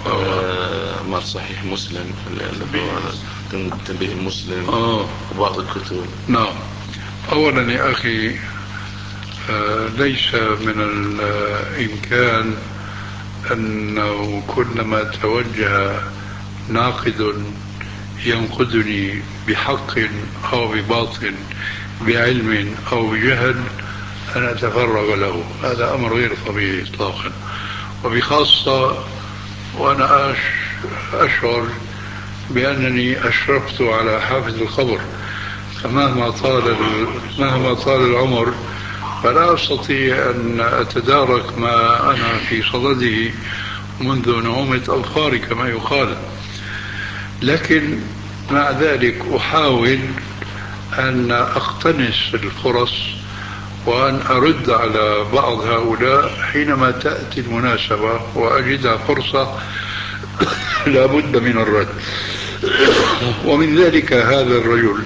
مع صحيح مسلم، تنبيه المسلم وبعض الكتب. نعم. أولا يا أخي، ليس من الإمكان أنه كلما توجه ناقد ينقدني بحق أو بباطل، بعلم أو بجهل، أن أتفرغ له. هذا أمر غير طبيعي إطلاقا، وبخاصة وأنا أشعر بأنني أشرفت على حافظ الخبر، فمهما طال العمر فلا أستطيع أن أتدارك ما أنا في صدده منذ نعومة أظفاري كما يقال. لكن مع ذلك أحاول أن أقتنص الفرص وأن أرد على بعض هؤلاء حينما تأتي المناسبة وأجدها فرصة لا بد من الرد. ومن ذلك هذا الرجل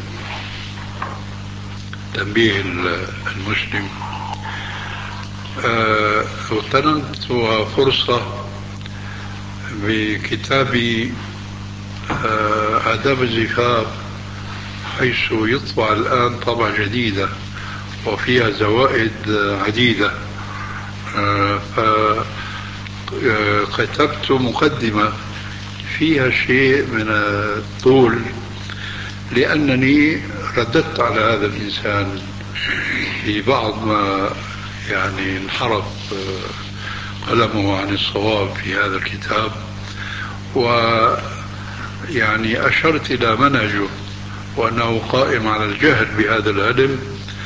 تنبيه المسلم، اغتنمت فرصة بكتابي آداب الزفاف، حيث يطبع الآن طبعة جديدة وفيها زوائد عديدة، فكتبت مقدمة فيها شيء من الطول، لأنني رددت على هذا الإنسان في بعض ما يعني انحرف قلمه عن الصواب في هذا الكتاب، ويعني أشرت إلى منهجه وأنه قائم على الجهل بهذا العلم،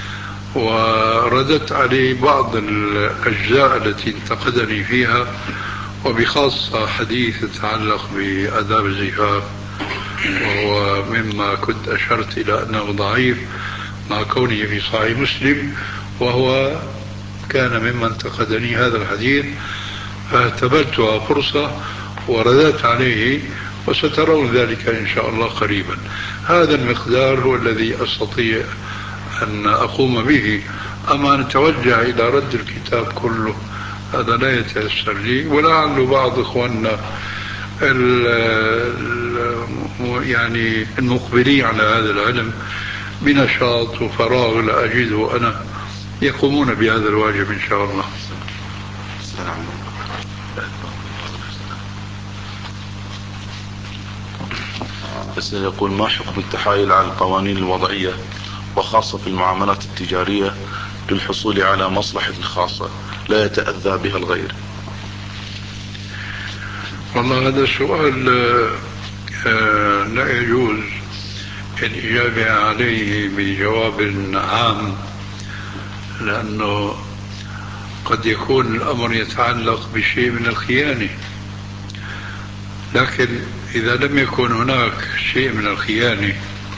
ورددت عليه بعض الأجزاء التي انتقدني فيها، وبخاصة حديث يتعلق بآداب الزفاف، وهو مما كنت أشرت إلى أنه ضعيف مع كونه في صحيح مسلم، وهو كان مما انتقدني هذا الحديث، فاعتبرتها فرصة ورددت عليه، وسترون ذلك إن شاء الله قريبا. هذا المقدار هو الذي أستطيع أن أقوم به، أما أن أتوجه إلى رد الكتاب كله هذا لا يتيسر لي، ولعل بعض إخواننا يعني المقبلين على هذا العلم بنشاط وفراغ لا أجده أنا يقومون بهذا الواجب إن شاء الله. بس يقول: ما حكم التحايل على القوانين الوضعية وخاصة في المعاملات التجارية للحصول على مصلحة خاصة لا يتأذى بها الغير؟ والله هذا السؤال لا يجوز الإجابة عليه بجواب عام، لأنه قد يكون الأمر يتعلق بشيء من الخيانة، لكن إذا لم يكن هناك شيء من الخيانة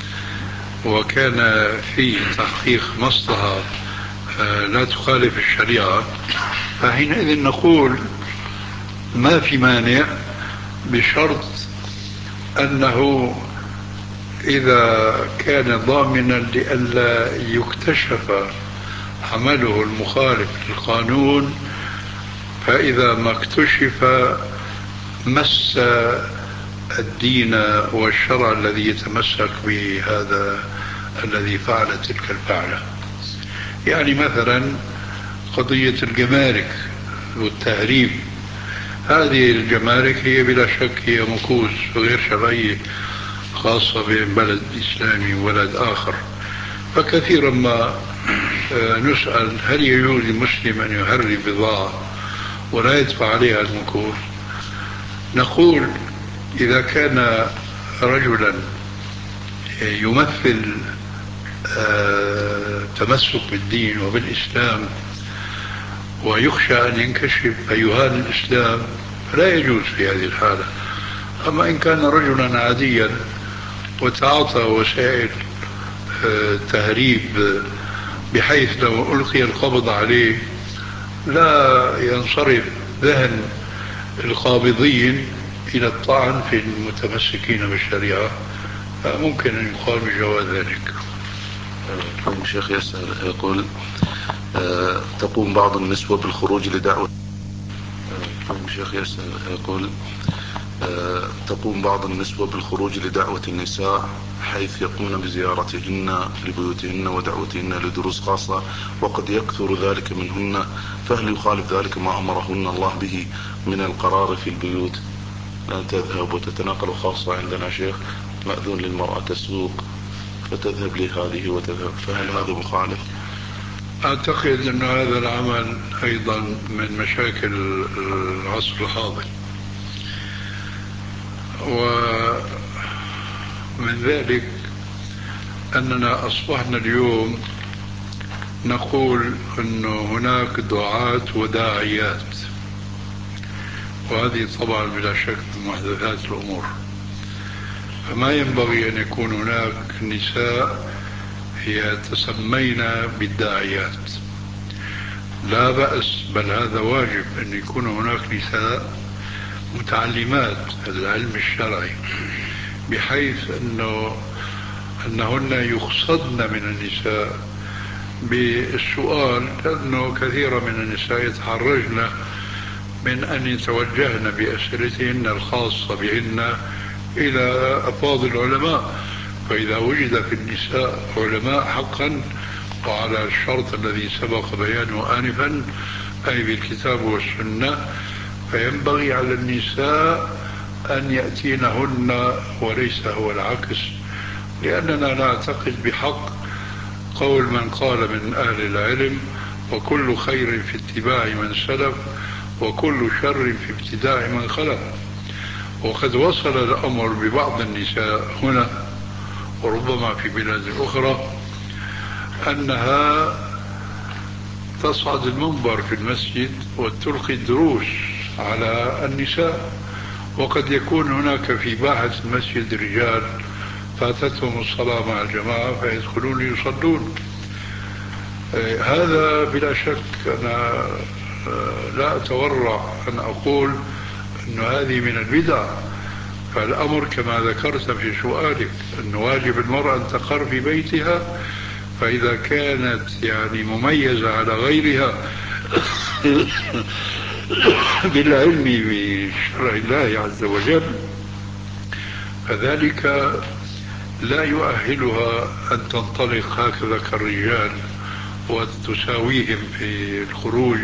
وكان في تحقيق مصلحة لا تخالف الشريعة، فحينئذ نقول ما في مانع، بشرط أنه إذا كان ضامنا لئلا يكتشف عمله المخالف للقانون، فإذا ما اكتشف مس الدين والشرع الذي يتمسك بهذا الذي فعل تلك الفعلة. يعني مثلا قضية الجمارك والتهريب، هذه الجمارك هي بلا شك هي مكوس غير شرعية خاصة بين بلد إسلامي وبلد آخر، فكثيرا ما نسأل هل يجوز للمسلم أن يهرب بضاعة ولا يدفع عليها المكوس؟ نقول إذا كان رجلا يمثل تمسك بالدين وبالإسلام ويخشى أن ينكشف فيهان الإسلام فلا يجوز في هذه الحالة. أما إن كان رجلا عاديا وتعاطى وسائل تهريب بحيث لو ألقي القبض عليه لا ينصرف ذهن القابضين إلى الطعن في المتمسكين بالشريعة، ممكن أن يقال بجواز ذلك. الشيخ يسأل يقول: تقوم بعض النسوة بالخروج لدعوة. الشيخ يسأل يقول: تقوم بعض النسوة بالخروج لدعوة النساء، حيث يقومن بزيارتهن لبيوتهن ودعوتهن لدروس خاصة، وقد يكثر ذلك منهن، فهل يخالف ذلك ما أمرهن الله به من القرار في البيوت؟ لا تذهب وتتناقل، خاصة عندنا شيخ مأذون للمرأة تسوق فتذهب لهذه وتذهب، فهل هذا مخالف؟ أعتقد أن هذا العمل أيضا من مشاكل العصر الحاضر، ومن ذلك أننا أصبحنا اليوم نقول أن هناك دعاة وداعيات، وهذه طبعا بلا شك من محدثات الأمور، فما ينبغي أن يكون هناك نساء يتسمين بالداعيات، لا بأس، بل هذا واجب أن يكون هناك نساء متعلمات العلم الشرعي، بحيث أنهن يقصدن من النساء بالسؤال، لأنه كثير من النساء يتحرجن من أن يتوجهن بأسئلتهن الخاصة بهن إلى أفاضل العلماء. فإذا وجد في النساء علماء حقا وعلى الشرط الذي سبق بيانه آنفا، أي بالكتاب والسنة، فينبغي على النساء أن يأتينهن وليس هو العكس، لأننا نعتقد بحق قول من قال من أهل العلم: وكل خير في اتباع من سلف، وكل شر في ابتداع من خلف. وقد وصل الأمر ببعض النساء هنا وربما في بلاد أخرى أنها تصعد المنبر في المسجد وتلقي الدروس على النساء، وقد يكون هناك في باحة المسجد رجال فاتتهم الصلاة مع الجماعة فيدخلون يصلون. هذا بلا شك أنا لا أتورع أن أقول أن هذه من البدع، فالأمر كما ذكرت في سؤالك أن واجب المرأة أن تقر في بيتها، فإذا كانت مميزة على غيرها بالعلم بشرع الله عز وجل، فذلك لا يؤهلها أن تنطلق هكذا كالرجال وتساويهم في الخروج،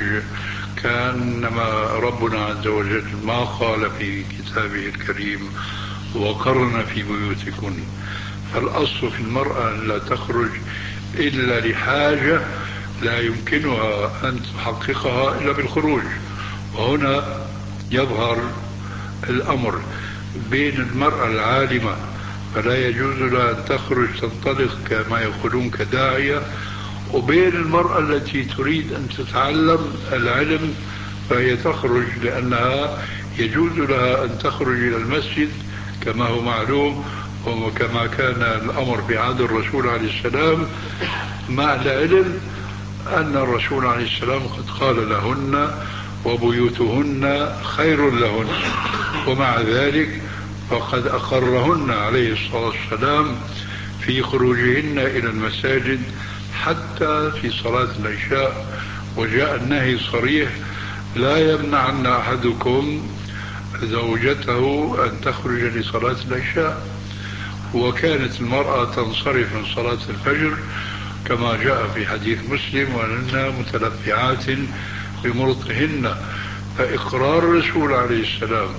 كأنما ربنا عز وجل ما قال في كتابه الكريم: وقرن في بيوتكن. فالأصل في المرأة لا تخرج إلا لحاجة لا يمكنها أن تحققها إلا بالخروج. وهنا يظهر الأمر بين المرأة العالمة فلا يجوز لها أن تخرج تنطلق كما يقولون كداعية، وبين المرأة التي تريد أن تتعلم العلم فهي تخرج، لأنها يجوز لها أن تخرج إلى المسجد كما هو معلوم، وكما كان الأمر في عهد الرسول عليه السلام، مع العلم أن الرسول عليه السلام قد قال لهن: وبيوتهن خير لهن. ومع ذلك فقد أقرهن عليه الصلاة والسلام في خروجهن إلى المساجد حتى في صلاة العشاء، وجاء النهي صريح: لا يمنعن أحدكم زوجته أن تخرج لصلاة العشاء. وكانت المرأة تنصرف من صلاة الفجر كما جاء في حديث مسلم: وأننا متلفعات بمرطهن. فإقرار الرسول عليه السلام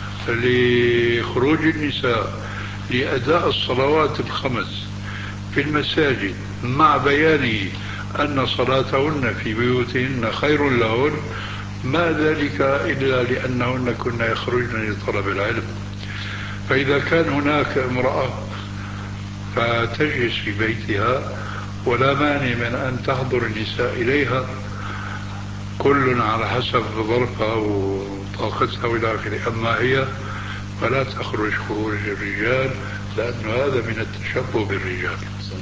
لخروج النساء لأداء الصلوات الخمس في المساجد مع بيانه أن صلاتهن في بيوتهن خير لهن، ما ذلك إلا لأنهن كن يخرجن لطلب العلم. فإذا كان هناك امرأة فتجلس في بيتها ولا مانع من أن تحضر النساء إليها، كل على حسب ظرفها وطاقتها وإلى آخره، أما هي فلا تخرج خروج الرجال، لأن هذا من التشبه بالرجال.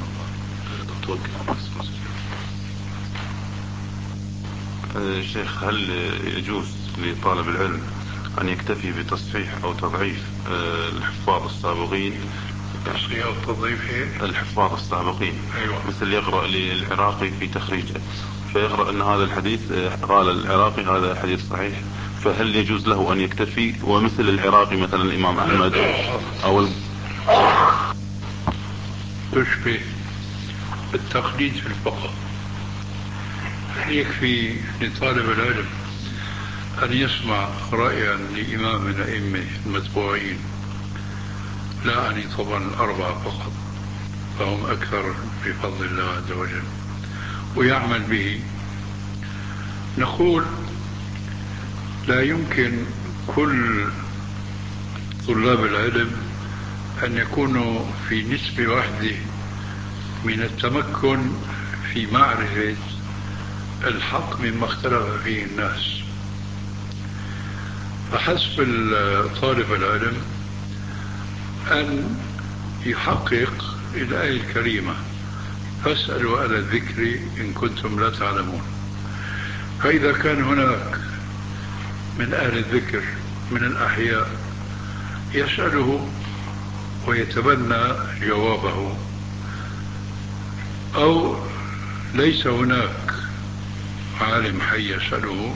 شيخ، هل يجوز لطالب العلم أن يكتفي بتصحيح أو تضعيف الحفاظ السابقين؟ تصحيح أو تضعيف الحفاظ السابقين؟ أيوة. مثل يقرأ للعراقي في تخريجه فيقرأ أن هذا الحديث قال العراقي هذا حديث صحيح، فهل يجوز له أن يكتفي ومثل العراقي مثلا الإمام أحمد أو تشبه التقليد في الفقه؟ يكفي لطالب العلم أن يسمع رأيا لإمام من الأئمة المتبوعين، لا أعني طبعا الأربعة فقط فهم أكثر بفضل الله عز وجل، ويعمل به. نقول لا يمكن كل طلاب العلم أن يكونوا في نسبة واحدة من التمكن في معرفة الحق مما اختلف فيه الناس. فحسب طالب العلم أن يحقق الآية الكريمة فاسألوا أهل الذكر إن كنتم لا تعلمون. فإذا كان هناك من أهل الذكر من الأحياء يسأله ويتبنى جوابه، أو ليس هناك عالم حي يسأله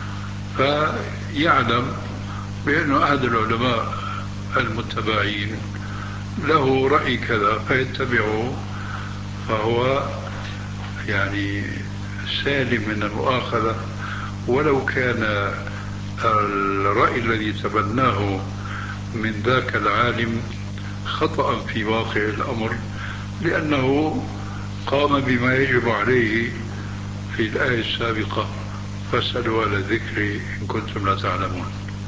فيعلم بأن أحد العلماء المتبعين له رأي كذا فيتبعه، فهو يعني سالم من المؤاخذة ولو كان الرأي الذي تبناه من ذاك العالم خطأ في واقع الأمر، لأنه قام بما يجب عليه في الآية السابقة فاسألوا أهل الذكر إن كنتم لا تعلمون.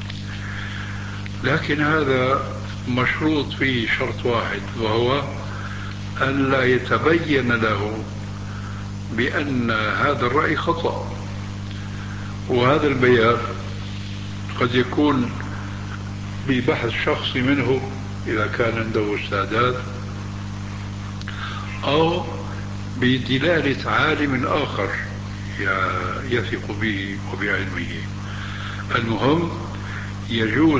لكن هذا مشروط فيه شرط واحد، وهو أن لا يتبين له بأن هذا الرأي خطأ. وهذا البيان قد يكون ببحث شخصي منه إذا كان عنده استعداد، أو بدلالة عالم آخر يثق به وبعلمه. المهم يجوز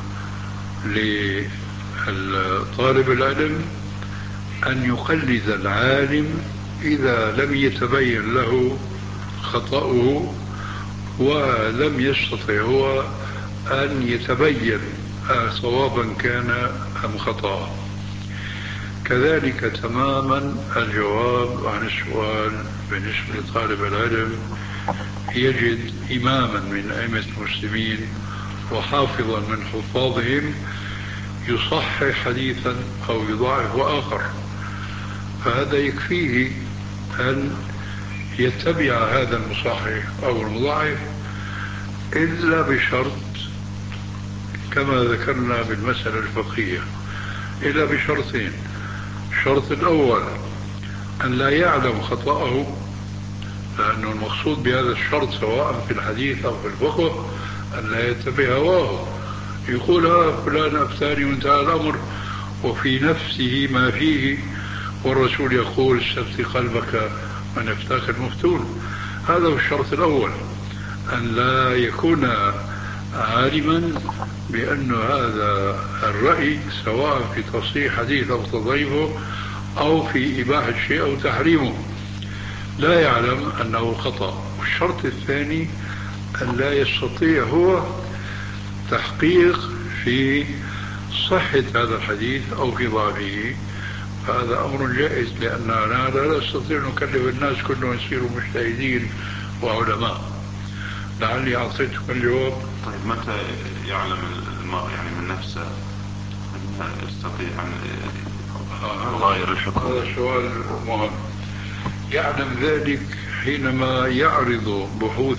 لطالب العلم أن يقلد العالم إذا لم يتبين له خطأه ولم يستطع هو أن يتبين صوابا كان أم خطأ. كذلك تماما الجواب عن السؤال بالنسبة لطالب العلم يجد إماما من أئمة المسلمين وحافظا من حفاظهم يصحح حديثا أو يضاعف آخر، فهذا يكفيه أن يتبع هذا المصحح أو المضاعف، إلا بشرط كما ذكرنا بالمسألة الفقهية، إلا بشرطين. الشرط الأول أن لا يعلم خطأه، لأنه المقصود بهذا الشرط سواء في الحديث أو في الفقه أن لا يتبع هواه، يقول فلان أفتاني وانتهى الأمر وفي نفسه ما فيه، والرسول يقول استفتي قلبك من افتاك المفتون. هذا هو الشرط الأول، أن لا يكون عالما بأن هذا الرأي سواء في تصحيح حديث أو تضعيفه أو في إباحة شيء أو تحريمه لا يعلم أنه خطأ. والشرط الثاني أن لا يستطيع هو تحقيق في صحة هذا الحديث أو في ضعفه، فهذا أمر جائز، لأننا لا نستطيع نكلف الناس كلهم يصيروا مجتهدين وعلماء. لعلي أعطيتكم الجواب. طيب متى يعلم المرء يعني من نفسه أنه يستطيع أن يغير الحكم؟ هذا سؤال مهم. يعلم ذلك حينما يعرض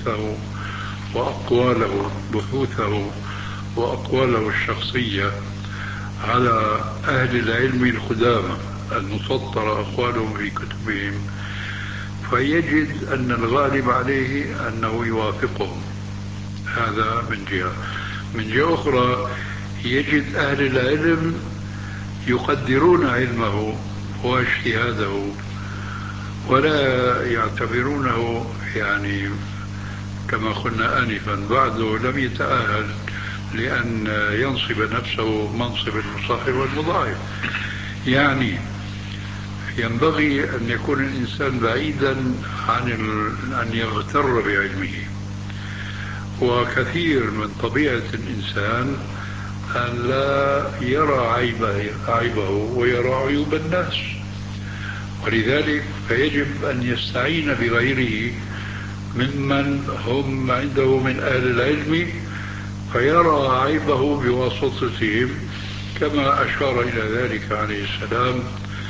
بحوثه وأقواله الشخصية على أهل العلم القدامى المسطرة أقوالهم في كتبهم، فيجد أن الغالب عليه أنه يوافقهم. هذا من جهة. من جهة أخرى يجد أهل العلم يقدرون علمه واجتهاده ولا يعتبرونه يعني كما قلنا آنفا بعده لم يتأهل لأن ينصب نفسه منصب المصحح والمضاعف. يعني ينبغي أن يكون الإنسان بعيدا عن أن يغتر بعلمه، وكثير من طبيعة الإنسان أن لا يرى عيبه ويرى عيوب الناس، ولذلك فيجب أن يستعين بغيره ممن هم عنده من أهل العلم فيرى عيبه بواسطتهم، كما أشار إلى ذلك عليه السلام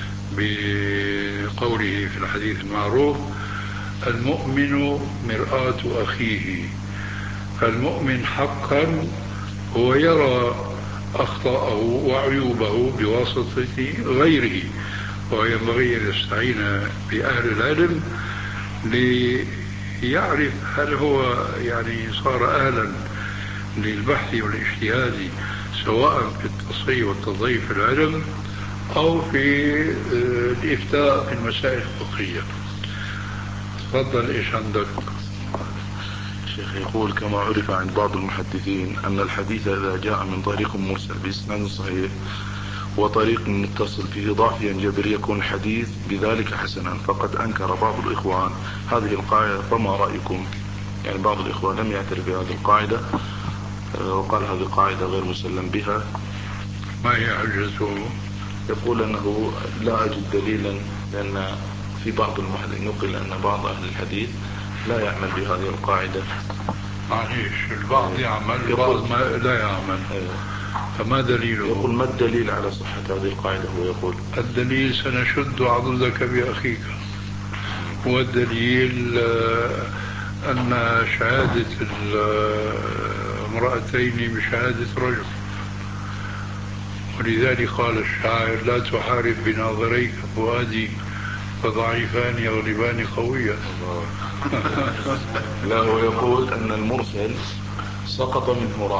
بقوله في الحديث المعروف: المؤمن مرآة أخيه. فالمؤمن حقا هو يرى أخطاءه وعيوبه بواسطة غيره، وينبغي أن يستعين بأهل العلم ليعرف هل هو يعني صار أهلا للبحث والاجتهاد سواء في التصحيح والتضعيف في العلم أو في الإفتاء في المسائل الفقهية. تفضل، إيش عندك؟ الشيخ يقول: كما عرف عند بعض المحدثين أن الحديث إذا جاء من طريق مرسل بإسناد صحيح وطريق متصل فيه ضعف ينجبر يكون الحديث بذلك حسنا، فقد أنكر بعض الإخوان هذه القاعدة، فما رأيكم؟ يعني بعض الإخوان لم يعترف بهذه القاعدة وقال هذه قاعدة غير مسلم بها. ما هي حجته؟ يقول أنه لا أجد دليلا، لأن في بعض المحدثين نقل أن بعض أهل الحديث لا يعمل بهذه القاعدة. معليش، البعض يعمل البعض ما لا يعمل. فما دليله؟ يقول: ما الدليل على صحة هذه القاعدة؟ هو يقول: الدليل سنشد عضدك بأخيك، والدليل أن شهادة المرأتين بشهادة رجل، ولذلك قال الشاعر: لا تحارب بناظريك فؤادي فضعيفان يغلبان قويا. لا، هو يقول أن المرسل سقط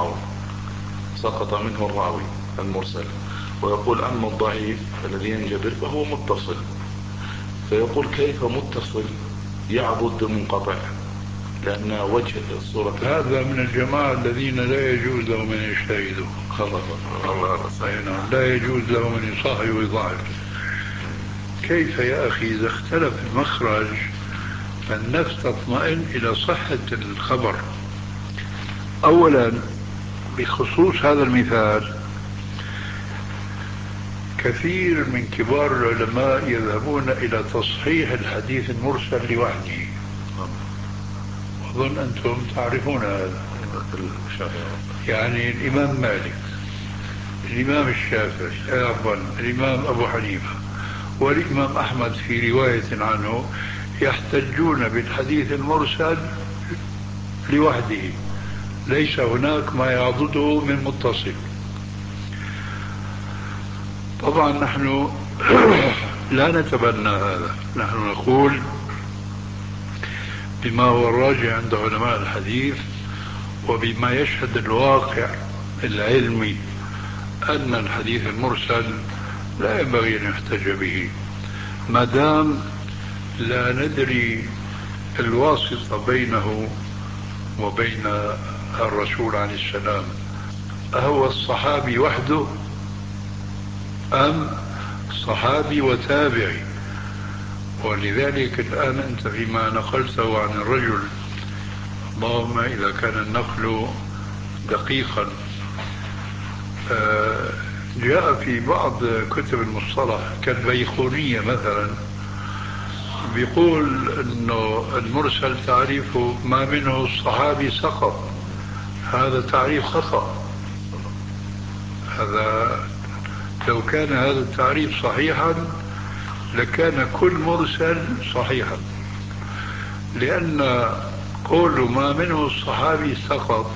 منه الراوي المرسل، ويقول أما الضعيف الذي ينجبر فهو متصل. فيقول: كيف متصل يعبد منقطع؟ لأن وجه الصورة هذا من الجماعة الذين لا يجوز لهم أن يجتهدوا. لا يجوز لهم أن يصححوا ويضعفوا. كيف يا أخي إذا اختلف المخرج فالنفس تطمئن إلى صحة الخبر؟ أولا، بخصوص هذا المثال، كثير من كبار العلماء يذهبون إلى تصحيح الحديث المرسل لوحده، أظن أنتم تعرفون هذا. يعني الإمام مالك، الإمام الشافعي، الإمام أبو حنيفة والإمام أحمد في رواية عنه يحتجون بالحديث المرسل لوحده، ليس هناك ما يعضده من متصل. طبعا نحن لا نتبنى هذا، نحن نقول بما هو الراجع عند علماء الحديث وبما يشهد الواقع العلمي أن الحديث المرسل لا ينبغي أن يحتج به، ما دام لا ندري الواسطة بينه وبين الرسول عليه السلام، أهو الصحابي وحده أم صحابي وتابعي؟ ولذلك الآن أنت فيما نقلته عن الرجل، اللهم إذا كان النقل دقيقا، جاء في بعض كتب المصطلح كالبيقونية مثلا بيقول أنه المرسل تعريفه ما منه الصحابي سقط. هذا تعريف خطأ. هذا لو كان هذا التعريف صحيحا لكان كل مرسل صحيحا، لأن قول ما منه الصحابي سقط،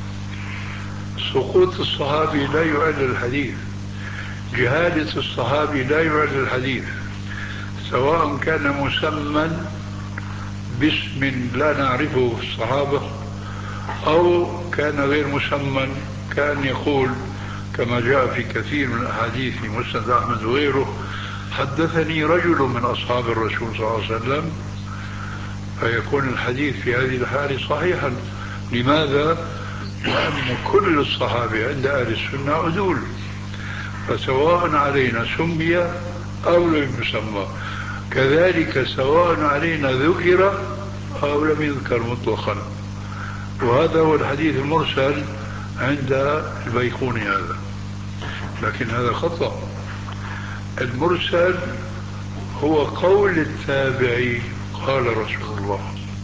سقوط الصحابي لا يعل الحديث، جهالة الصحابي لا يعل الحديث، سواء كان مسمى باسم لا نعرفه في الصحابة أو كان غير مسمى، كان يقول كما جاء في كثير من الأحاديث في مسند أحمد وغيره: حدثني رجل من أصحاب الرسول صلى الله عليه وسلم، فيكون الحديث في هذه الحالة صحيحا. لماذا؟ لأن كل الصحابة عند أهل السنة عدول، فسواء علينا سمي أو لم يسمى، كذلك سواء علينا ذكر أو لم يذكر مطلقا. وهذا هو الحديث المرسل عند البيقوني هذا. لكن هذا خطأ. المرسل هو قول التابعي قال رسول الله.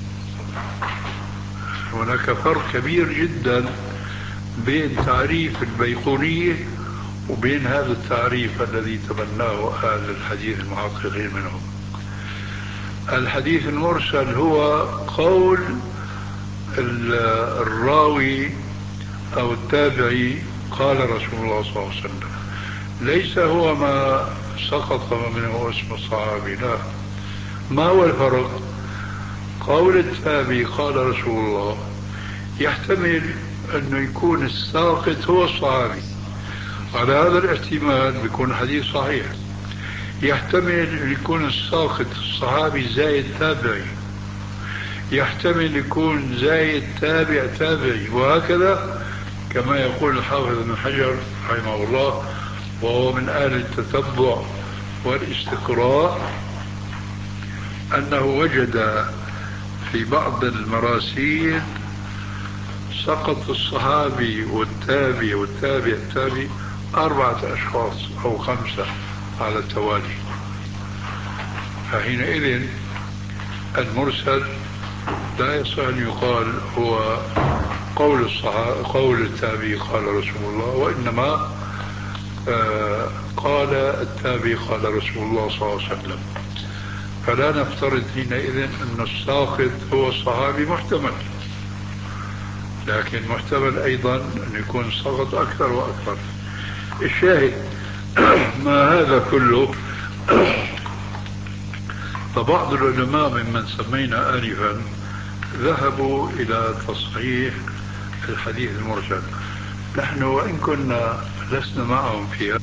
هناك فرق كبير جدا بين تعريف البيقونية وبين هذا التعريف الذي تبناه أهل الحديث المحققين منهم. الحديث المرسل هو قول الراوي أو التابعي قال رسول الله صلى الله عليه وسلم، ليس هو ما سقط منه اسم الصحابي. لا. ما هو الفرق؟ قول التابعي قال رسول الله يحتمل أنه يكون الساقط هو الصحابي، على هذا الاحتمال بيكون حديث صحيح. يحتمل أن يكون الساقط الصحابي زائد تابعي، يحتمل يكون زائد تابع تابعي، وهكذا كما يقول الحافظ ابن حجر رحمه الله، وهو من أهل التتبع والاستقراء، أنه وجد في بعض المراسيل سقط الصحابي والتابع والتابع التابع 4 أشخاص أو 5 على التوالي. فحينئذ المرسل لا يصح أن يقال هو قول التابعي قال رسول الله، وإنما قال التابعي قال رسول الله صلى الله عليه وسلم. فلا نفترض حينئذ أن الساقط هو الصحابي. محتمل، لكن محتمل أيضا أن يكون سقط أكثر وأكثر. الشاهد ما هذا كله فبعض العلماء ممن سمينا آنفا ذهبوا إلى تصحيح الحديث المرسل. نحن وإن كنا لسنا معهم فيها،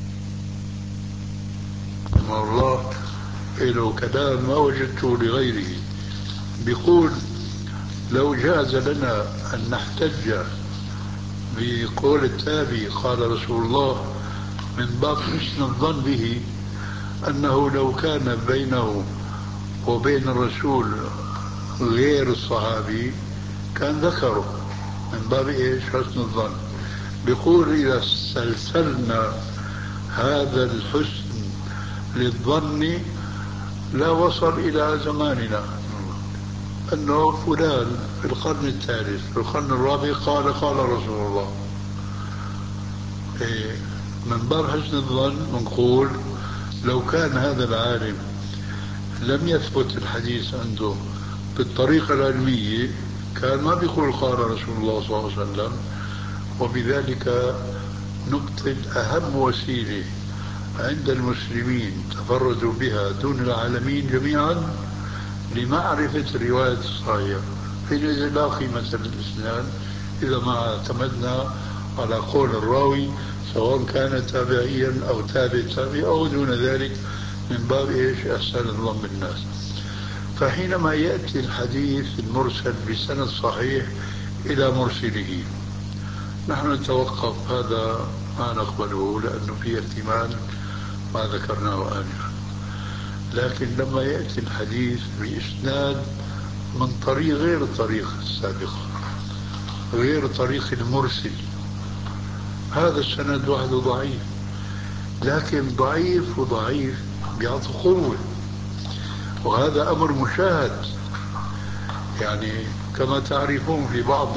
الله له كلام ما وجدته لغيره، بيقول لو جاز لنا أن نحتج بقول التابعي قال رسول الله من باب حسن الظن به، أنه لو كان بينه وبين الرسول غير الصحابي كان ذكره، من باب إيش؟ حسن الظن. بيقول إذا سلسلنا هذا الحسن للظن لا وصل إلى زماننا، أنه فلان في القرن الثالث في القرن الرابع قال رسول الله. من باب حسن الظن نقول لو كان هذا العالم لم يثبت الحديث عنده بالطريقة العلمية كان ما بيقول قال رسول الله صلى الله عليه وسلم. وبذلك نبطل أهم وسيلة عند المسلمين تفردوا بها دون العالمين جميعا لمعرفة الرواية الصحيحة. حينئذ لا قيمة للإسناد إذا ما اعتمدنا على قول الراوي سواء كان تابعيا أو تابعي أو دون ذلك، من باب إيش؟ إحسان الظن بالناس. فحينما يأتي الحديث المرسل بسند صحيح إلى مرسله نحن نتوقف، هذا ما نقبله لأنه فيه احتمال ما ذكرناه آنفا. لكن لما يأتي الحديث بإسناد من طريق غير الطريق السابقة، غير طريق المرسل، هذا السند وحده ضعيف، لكن ضعيف وضعيف بيعطي قوة، وهذا أمر مشاهد. يعني كما تعرفون في بعض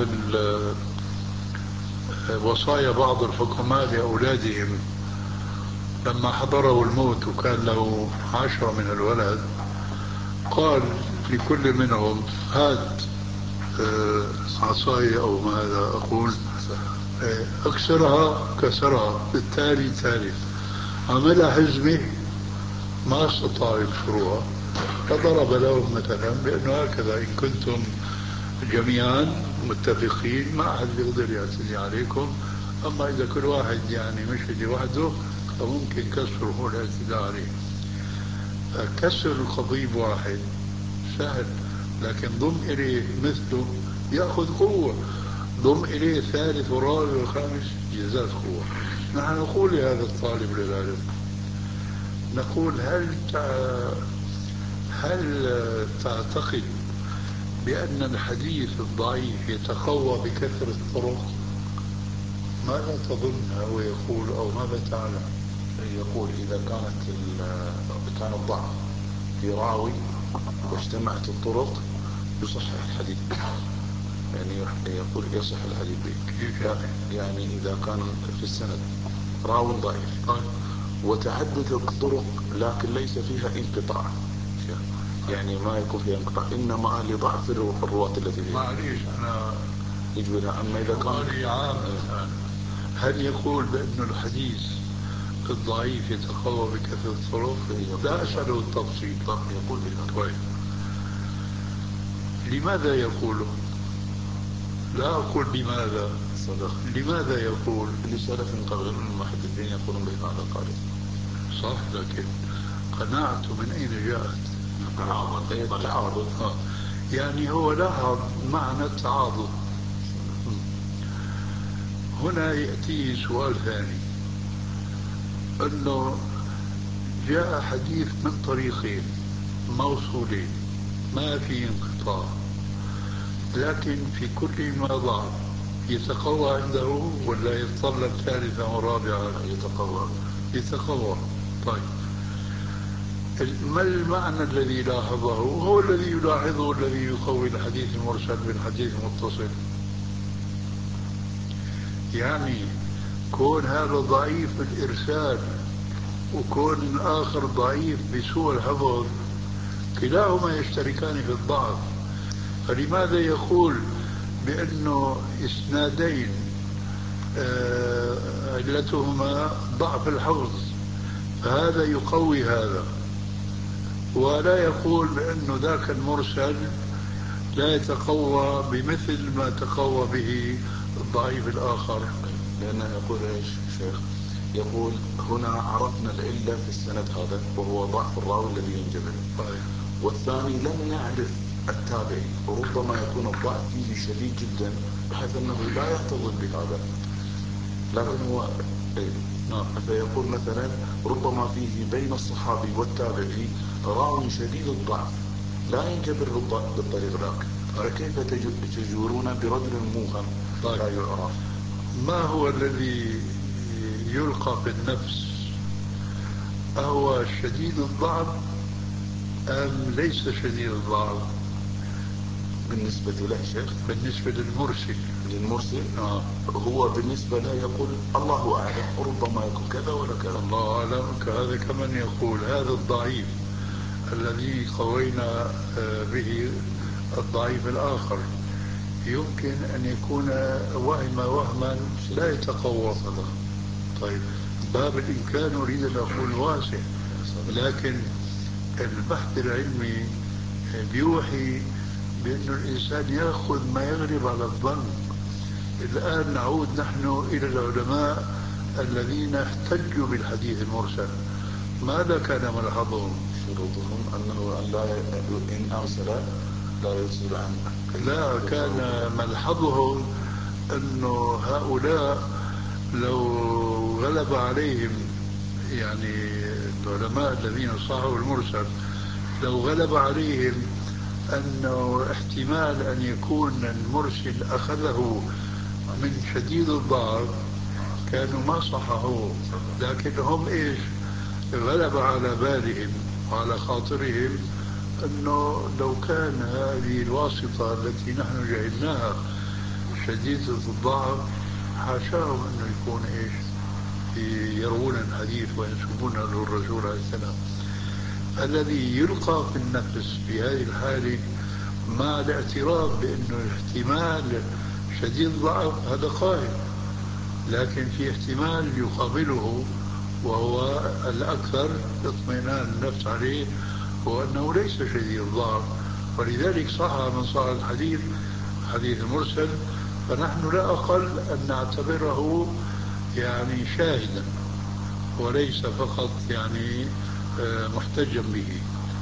وصايا بعض الحكماء لأولادهم لما حضره الموت وكان له 10 من الولد، قال لكل منهم هات عصاية أو ماذا أقول اكسرها، كسرها، بالتالي ثالث عملها حزمة ما استطاعوا يكسروها، فضرب لهم مثلا بأنه هكذا إن كنتم جميعا متفقين ما أحد يقدر يعتدي عليكم، أما إذا كل واحد يعني مش لوحده فممكن كسره الاعتداء عليه. كسر القضيب واحد سهل، لكن ضم إليه مثله يأخذ قوة، ضم إليه الثالث والرابع والخامس يزداد قوة. نحن نقول لهذا الطالب للعلم، نقول هل تعتقد بأن الحديث الضعيف يتقوى بكثرة الطرق؟ ماذا تظن هو يقول أو ماذا تعلم؟ يقول إذا كان الضعف في راوي واجتمعت الطرق يصحح الحديث، يعني يقول يصح الحديث به. يعني إذا كان في السند راوي ضعيف وتعددت الطرق لكن ليس فيها انقطاع، يعني ما يكون فيها انقطاع إنما لضعف الرواة التي فيها. معليش أنا يجوز لها. أما إذا كان عام هل يقول بأن الحديث الضعيف يتقوى بكثرة الطرق؟ لا أسأله التفصيل. يقول طيب لماذا يقوله؟ لا أقول بماذا، لماذا يقول؟ لسلف قبل المحدثين يقولون بهذا القاعدة. صح، لكن قناعته من أين جاءت؟ التعارض. يعني هو لاحظ معنى التعاضد. هنا يأتي سؤال ثاني، أنه جاء حديث من طريقين موصولين ما في انقطاع، لكن في كل ما ضعف يتقوى عنده ولا يتطلب ثالثا ورابعا؟ يتقوى. طيب ما المعنى الذي لاحظه؟ هو الذي يلاحظه الذي يقوي الحديث المرسل بالحديث المتصل. يعني كون هذا ضعيف بالإرسال وكون الآخر ضعيف بسوء الحفظ كلاهما يشتركان في الضعف، فلماذا يقول بأنه إسنادين علتهما ضعف الحفظ فهذا يقوي هذا، ولا يقول بأنه ذاك المرسل لا يتقوى بمثل ما تقوى به الضعيف الآخر؟ لأنه يقول إيش شيخ؟ يقول هنا عرفنا العلة في السند هذا وهو ضعف الراوي الذي ينجبر. والثاني لم نعرف التابعي، وربما يكون الضعف فيه شديد جدا بحيث أنه لا يحتضن بهذا، لكن هو فيقول مثلا ربما فيه بين الصحابي والتابعي راوي شديد الضعف لا ينجبر بالطريق ذاك، فكيف تجورون برجل موهم لا يعرف؟ ما هو الذي يلقى في النفس؟ أهو شديد الضعف أم ليس شديد الضعف؟ بالنسبة له شيخ، بالنسبة للمرسل هو بالنسبة له يقول الله أعلم، ربما يكون كذا ولا كذا. الله أعلم. هذا كمن يقول هذا الضعيف الذي قوينا به الضعيف الآخر يمكن أن يكون وهما لا يتقوى. طيب باب الإمكان أريد أن أقول واسع، لكن البحث العلمي بيوحي بأن الإنسان يأخذ ما يغلب على الظن. الآن نعود نحن إلى العلماء الذين احتجوا بالحديث المرسل، ماذا كان ملحظهم؟ شروطهم أنه إن أرسل لا يرسل عنه. لا، كان ملحظهم أنه هؤلاء لو غلب عليهم، يعني العلماء الذين صححوا المرسل لو غلب عليهم أنه احتمال أن يكون المرسل أخذه من شديد الضعف كانوا ما صححوه، لكن هم إيش غلب على بالهم وعلى خاطرهم أنه لو كان هذه الواسطة التي نحن جهلناها شديدة الضعف حاشاهم أنه يكون إيش يروون الحديث وينسبون له الرسول عليه السلام. الذي يلقى في النفس في هذه الحالة مع الاعتراف بأنه احتمال شديد الضعف هذا قائم، لكن في احتمال يقابله وهو الأكثر اطمئنان النفس عليه هو أنه ليس شديد الضعف، ولذلك صح من صح الحديث حديث المرسل، فنحن لا أقل أن نعتبره يعني شاهدا وليس فقط يعني محتجا به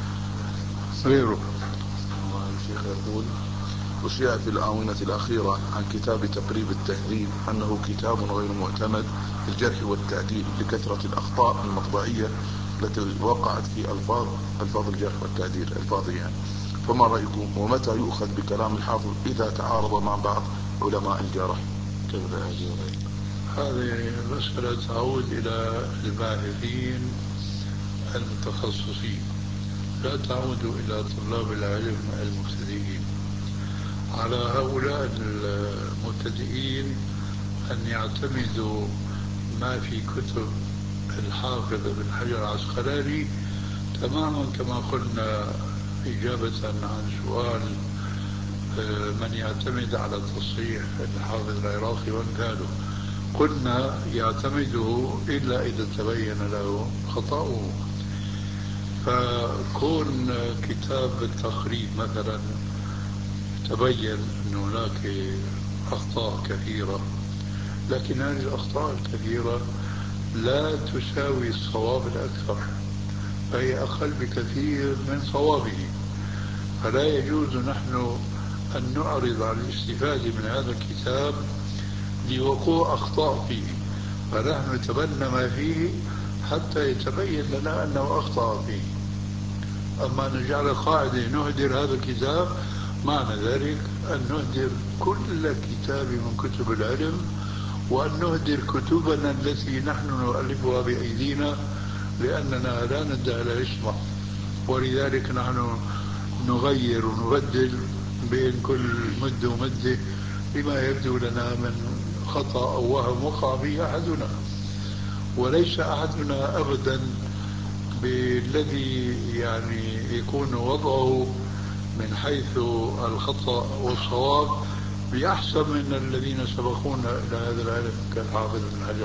غيره. الشيخ يقول أشيع في الآونة الأخيرة عن كتاب تقريب التهذيب أنه كتاب غير معتمد في الجرح والتعديل لكثرة الأخطاء المطبعية التي وقعت في ألفاظ الجرح والتعديل، ألفاظ يعني. فما رأيكم؟ ومتى يؤخذ بكلام الحافظ إذا تعارض مع بعض علماء الجرح؟ كيف هذه؟ هذه مسألة تعود إلى الباحثين المتخصصين، لا تعود إلى طلاب العلم المبتدئين. على هؤلاء المبتدئين أن يعتمدوا ما في كتب الحافظ ابن حجر العسقلاني تماما كما قلنا إجابة عن سؤال من يعتمد على تصحيح الحافظ العراقي وامثاله. قلنا يعتمده إلا إذا تبين له خطأه. فكون كتاب التقريب مثلا تبين أن هناك أخطاء كثيرة، لكن هذه الأخطاء الكثيرة لا تساوي الصواب الأكثر، فهي أقل بكثير من صوابه، فلا يجوز نحن أن نعرض عن الاستفادة من هذا الكتاب لوقوع أخطاء فيه، فنحن نتبنى ما فيه حتى يتبين لنا أنه أخطأ فيه. أما نجعل قاعدة نهدر هذا الكتاب، معنى ذلك أن نهدر كل كتاب من كتب العلم، وأن نهدر كتبنا التي نحن نؤلفها بأيدينا، لأننا لا ندعي العصمة، ولذلك نحن نغير ونبدل بين كل مد ومده بما يبدو لنا من خطأ أو وهم وقع به أحدنا، وليس أحدنا أبدا بالذي يعني يكون وضعه من حيث الخطأ والصواب بأحسن من الذين سبقونا إلى هذا العلم كالحافظ بن حجر.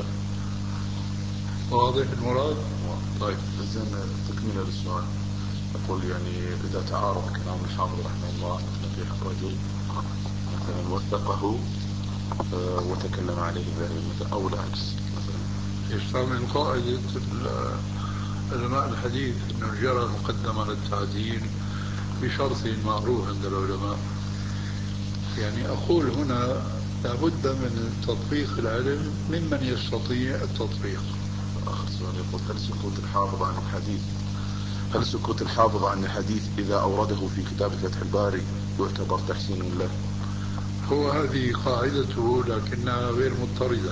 واضح المراد؟ طيب، إذن تكملة للسؤال. أقول يعني إذا تعارض كلام الحافظ رحمه الله في رجل مثلا وثقه وتكلم عليه الذهبي مثلا، أو العكس مثلا، يستعمل قاعدة علماء الحديث أنه الجرح مقدم على التعديل بشرط معروف عند العلماء. يعني أقول هنا لابد من تطبيق العلم ممن يستطيع التطبيق. آخر سؤال يقول: هل سكوت الحافظ عن الحديث إذا أورده في كتاب فتح الباري يعتبر تحسين له؟ هو هذه قاعدته لكنها غير مضطردة.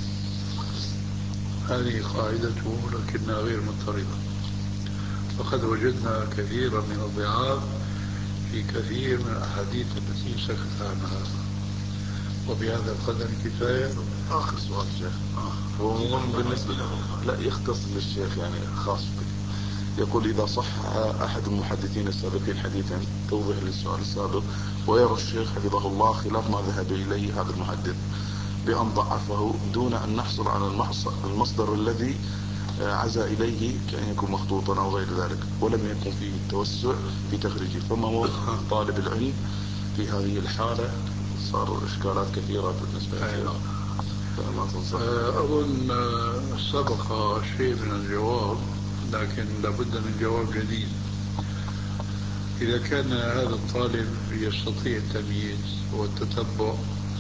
فقد وجدنا كثيرا من الضعاف في كثير من الأحاديث التي سكت عنها، وبهذا القدر كفاية. آخر سؤال شيخ، هو مهم بالنسبة لا يختص للشيخ يعني خاص بك. يقول: إذا صح أحد المحدثين السابقين حديثا توضيح للسؤال السابق، ويرى الشيخ حفظه الله خلاف ما ذهب إليه هذا المحدث بأن ضعفه دون أن نحصل على المصدر الذي عزى إليه، كأن يكون مخطوطا أو غير ذلك، ولم يكن فيه التوسع في تخريجه، فما هو طالب العلم في هذه الحالة؟ صار إشكالات كثيرة بالنسبة له. أظن سبق شيء من الجواب، لكن لابد من جواب جديد. إذا كان هذا الطالب يستطيع التمييز والتتبع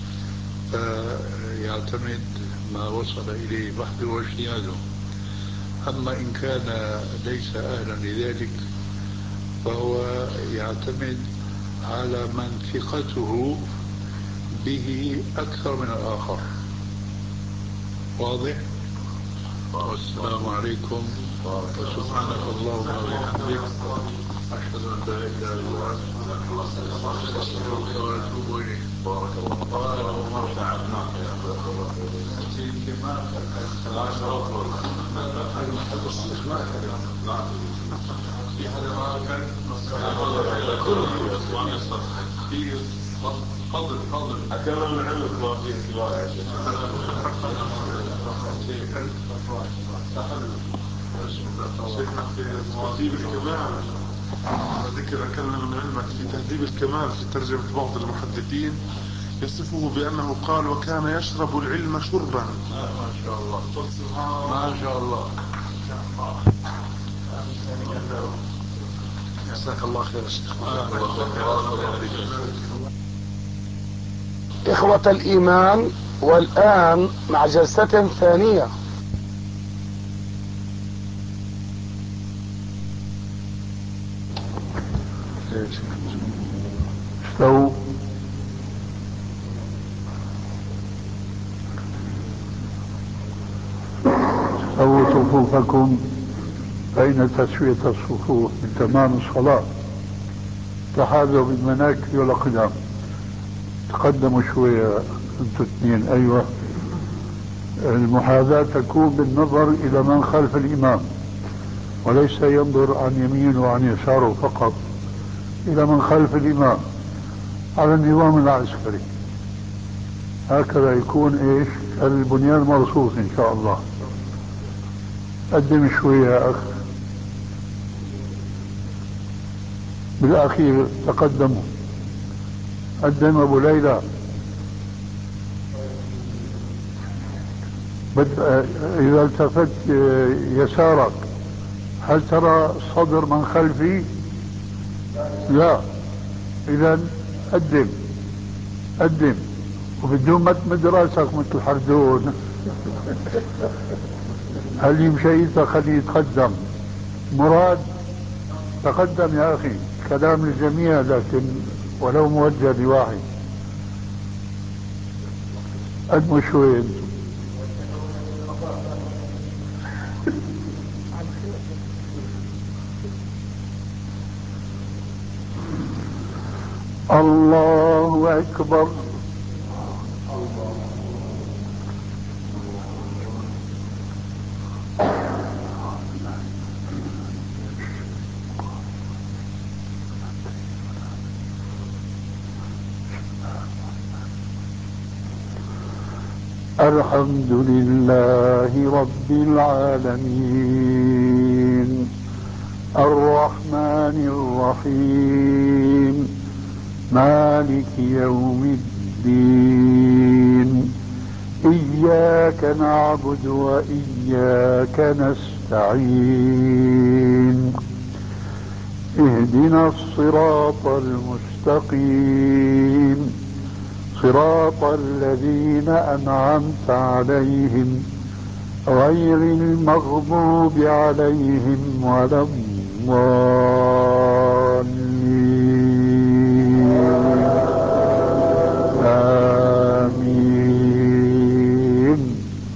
فيعتمد ما وصل إليه بحثه واجتهاده. أما إن كان ليس أهلا لذلك فهو يعتمد على من ثقته به أكثر من الآخر. واضح؟ والسلام عليكم وسبحانك اللهم وبحمدك، أشهد أن لا إله إلا أنت أستغفرك وأتوب إليك. بارك الله تعبناك في هذا ما كان فضل أكرم من علمك ما فيه سواء يا شيخ. تهذيب الكمال، ذكر أكرم من علمك في تهذيب الكمال في ترجمة بعض المحدثين يصفه بأنه قال: وكان يشرب العلم شربا. ما شاء الله، ما شاء الله. جزاك الله خير يا شيخ. إخوة الإيمان، والآن مع جلسة ثانية. استووا. سووا صفوفكم، فإن تسوية الصفوف من تمام الصلاة. تحاذوا بالمناكب والأقدام. تقدموا شوية انتوا اثنين. أيوة، المحاذاة تكون بالنظر إلى من خلف الإمام، وليس ينظر عن يمينه وعن يساره فقط، إلى من خلف الإمام على النظام العسكري. هكذا يكون إيش البنيان مرصوص إن شاء الله. قدم شوية يا أخ. بالأخير تقدموا. قدم أبو ليلى. إذا التفت يسارك هل ترى صدر من خلفي؟ لا. إذا قدم وبدون ما تمد راسك مثل حردون. هل يمشي خليه يتقدم. مراد تقدم يا أخي. كلام للجميع لكن ولو موجه لواحد. قدموا شوي. الله أكبر. الحمد لله رب العالمين الرحمن الرحيم مالك يوم الدين إياك نعبد وإياك نستعين اهدنا الصراط المستقيم صراط الذين أنعمت عليهم غير المغضوب عليهم ولا الضالين آمين.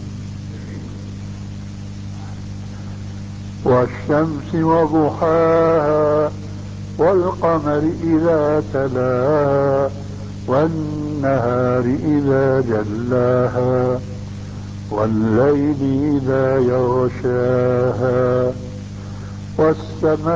والشمس وضحاها والقمر إذا تلاها والنهار إذا جلاها والليل إذا يغشاها والسماء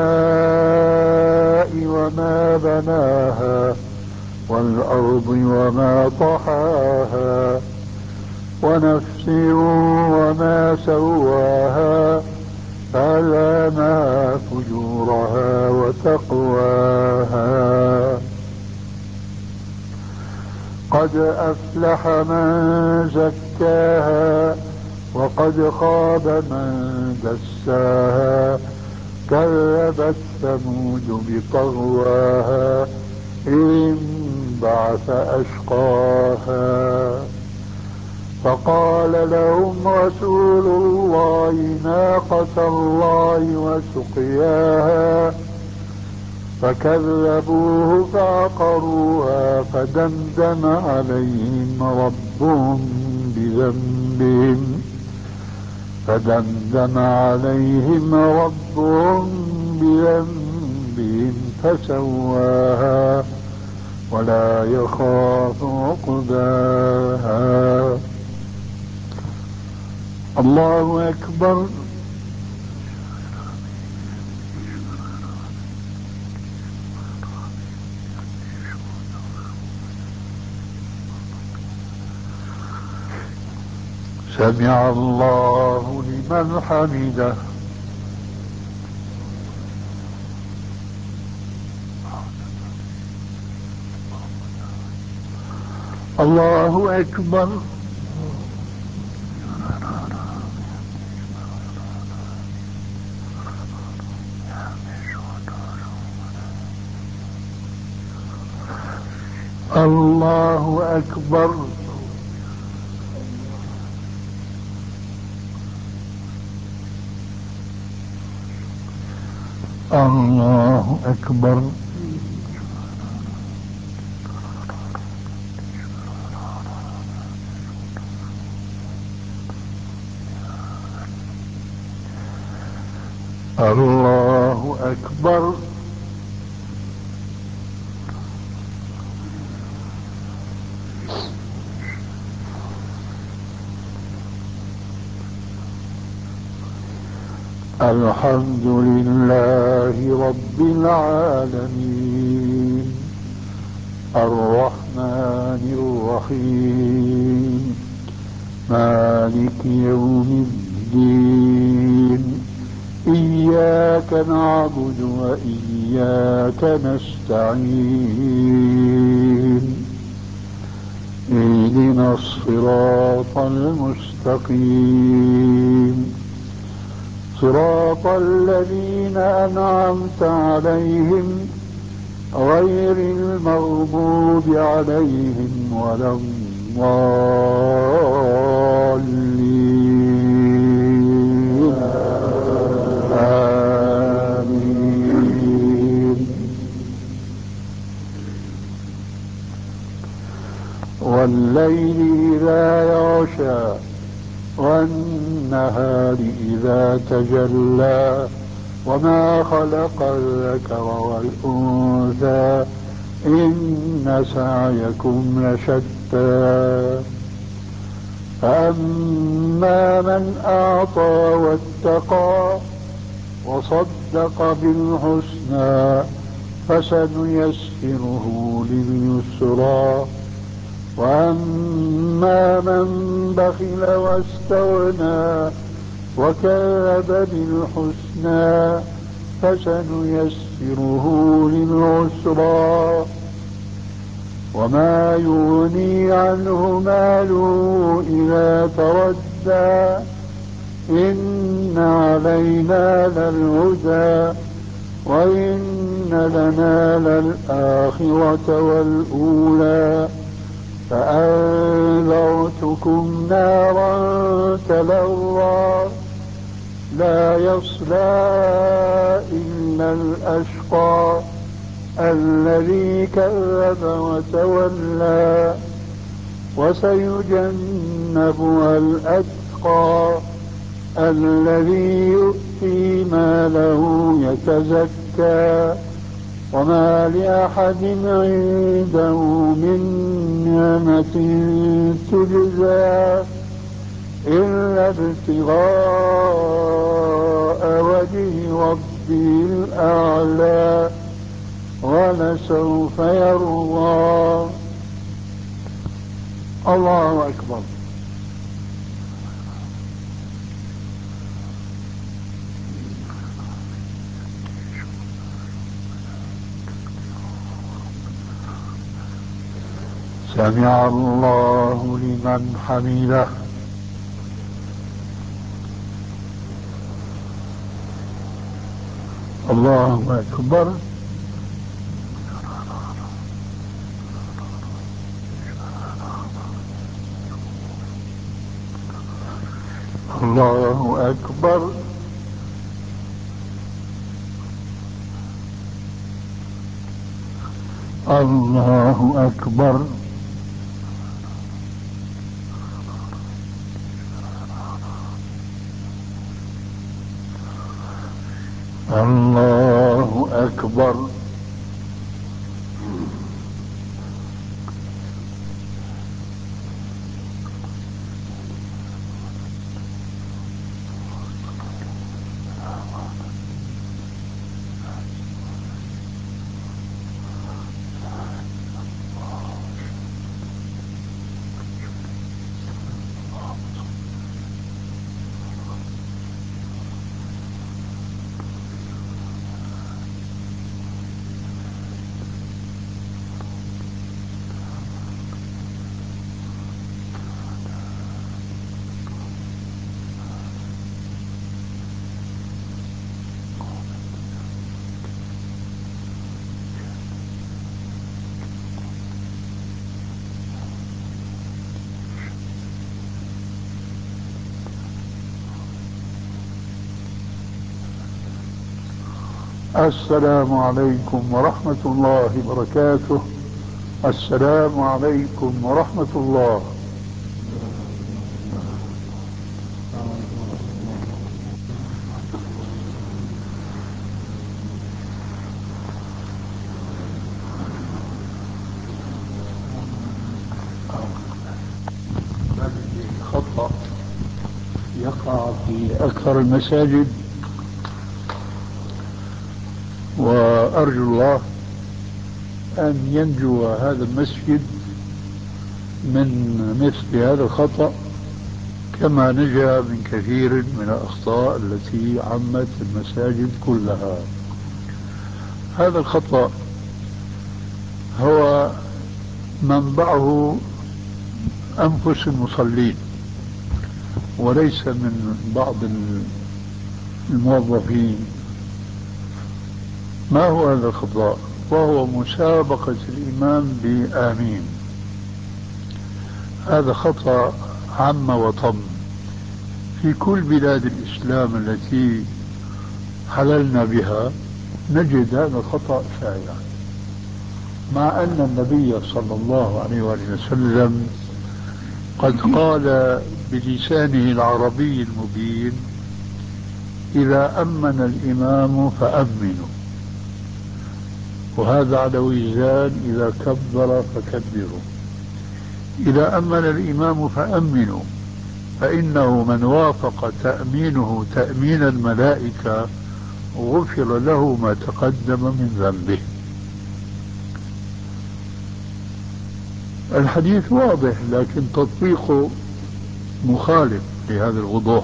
وما بناها والأرض وما طحاها ونفس وما سواها فألهمها فجورها وتقواها قد أفلح من زكاها وقد خاب من دساها كذبت ثمود بطغواها إذ انبعث أشقاها فقال لهم رسول الله ناقة الله وسقياها فكذبوه فعقروها فدمدم عليهم ربهم بذنبهم فسواها ولا يخاف عقباها. الله أكبر. سمع الله لمن حمده. الله أكبر. الله أكبر. الله أكبر. الله أكبر. الحمد لله رب العالمين الرحمن الرحيم مالك يوم الدين إياك نعبد وإياك نستعين اهدنا الصراط المستقيم صراط الذين أنعمت عليهم غير المغضوب عليهم ولا الضالين آمين. والليل إذا يغشى والنهار إذا تجلى وما خلق الذكر والأنثى إن سعيكم لشتى فأما من أعطى واتقى وصدق بالحسنى فسنيسره لليسرى وأما من بخل واستغنى وكذب بالحسنى فسنيسره للعسرى وما يغني عنه ماله إذا تردى إن علينا للهدى وإن لنا للآخرة والأولى فأنذرتكم نارا تلظى لا يصلى إلا الأشقى الذي كذب وتولى وسيجنبها الأتقى الذي يؤتي ماله يتزكى وما لأحد عنده من نعمة تجزى إلا ابتغاء وجه ربه الأعلى ولسوف يرضى. الله أكبر. سمع الله لمن حمده. الله أكبر. الله أكبر. الله أكبر. الله أكبر. السلام عليكم ورحمة الله وبركاته. السلام عليكم ورحمة الله. يقع في أكثر المساجد، وأرجو الله أن ينجو هذا المسجد من مثل هذا الخطأ كما نجا من كثير من الأخطاء التي عمت المساجد كلها. هذا الخطأ هو منبعه أنفس المصلين وليس من بعض الموظفين. ما هو هذا الخطأ؟ وهو مسابقة الإمام بآمين. هذا خطأ عم وطم في كل بلاد الإسلام التي حللنا بها، نجد هذا الخطأ شائع، مع أن النبي صلى الله عليه وسلم قد قال بلسانه العربي المبين: إذا أمن الإمام فأمنوا، وهذا على وزان إذا كبر فكبروا. إذا أمن الإمام فأمنوا، فإنه من وافق تأمينه تأمين الملائكة غفر له ما تقدم من ذنبه. الحديث واضح، لكن تطبيقه مخالف لهذا الوضوح.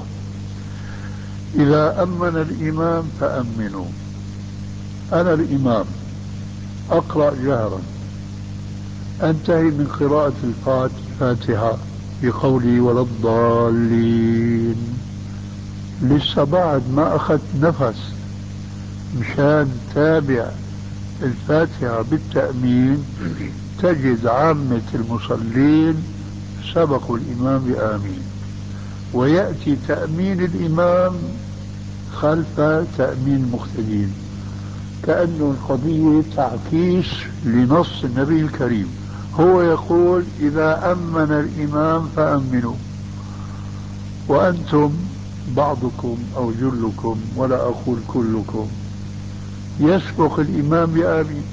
إذا أمن الإمام فأمنوا. أنا الإمام أقرأ جهرا، أنتهي من قراءة الفاتحة بقولي ولا الضالين، لسه بعد ما أخذت نفس مشان تابع الفاتحة بالتأمين، تجد عامة المصلين سبقوا الإمام بآمين، ويأتي تأمين الإمام خلف تأمين المقتدين، كأنه القضية تعكيس لنص النبي الكريم. هو يقول: إذا أمن الإمام فأمنوا، وأنتم بعضكم أو جلكم ولا أقول كلكم يسبق الإمام بآمين.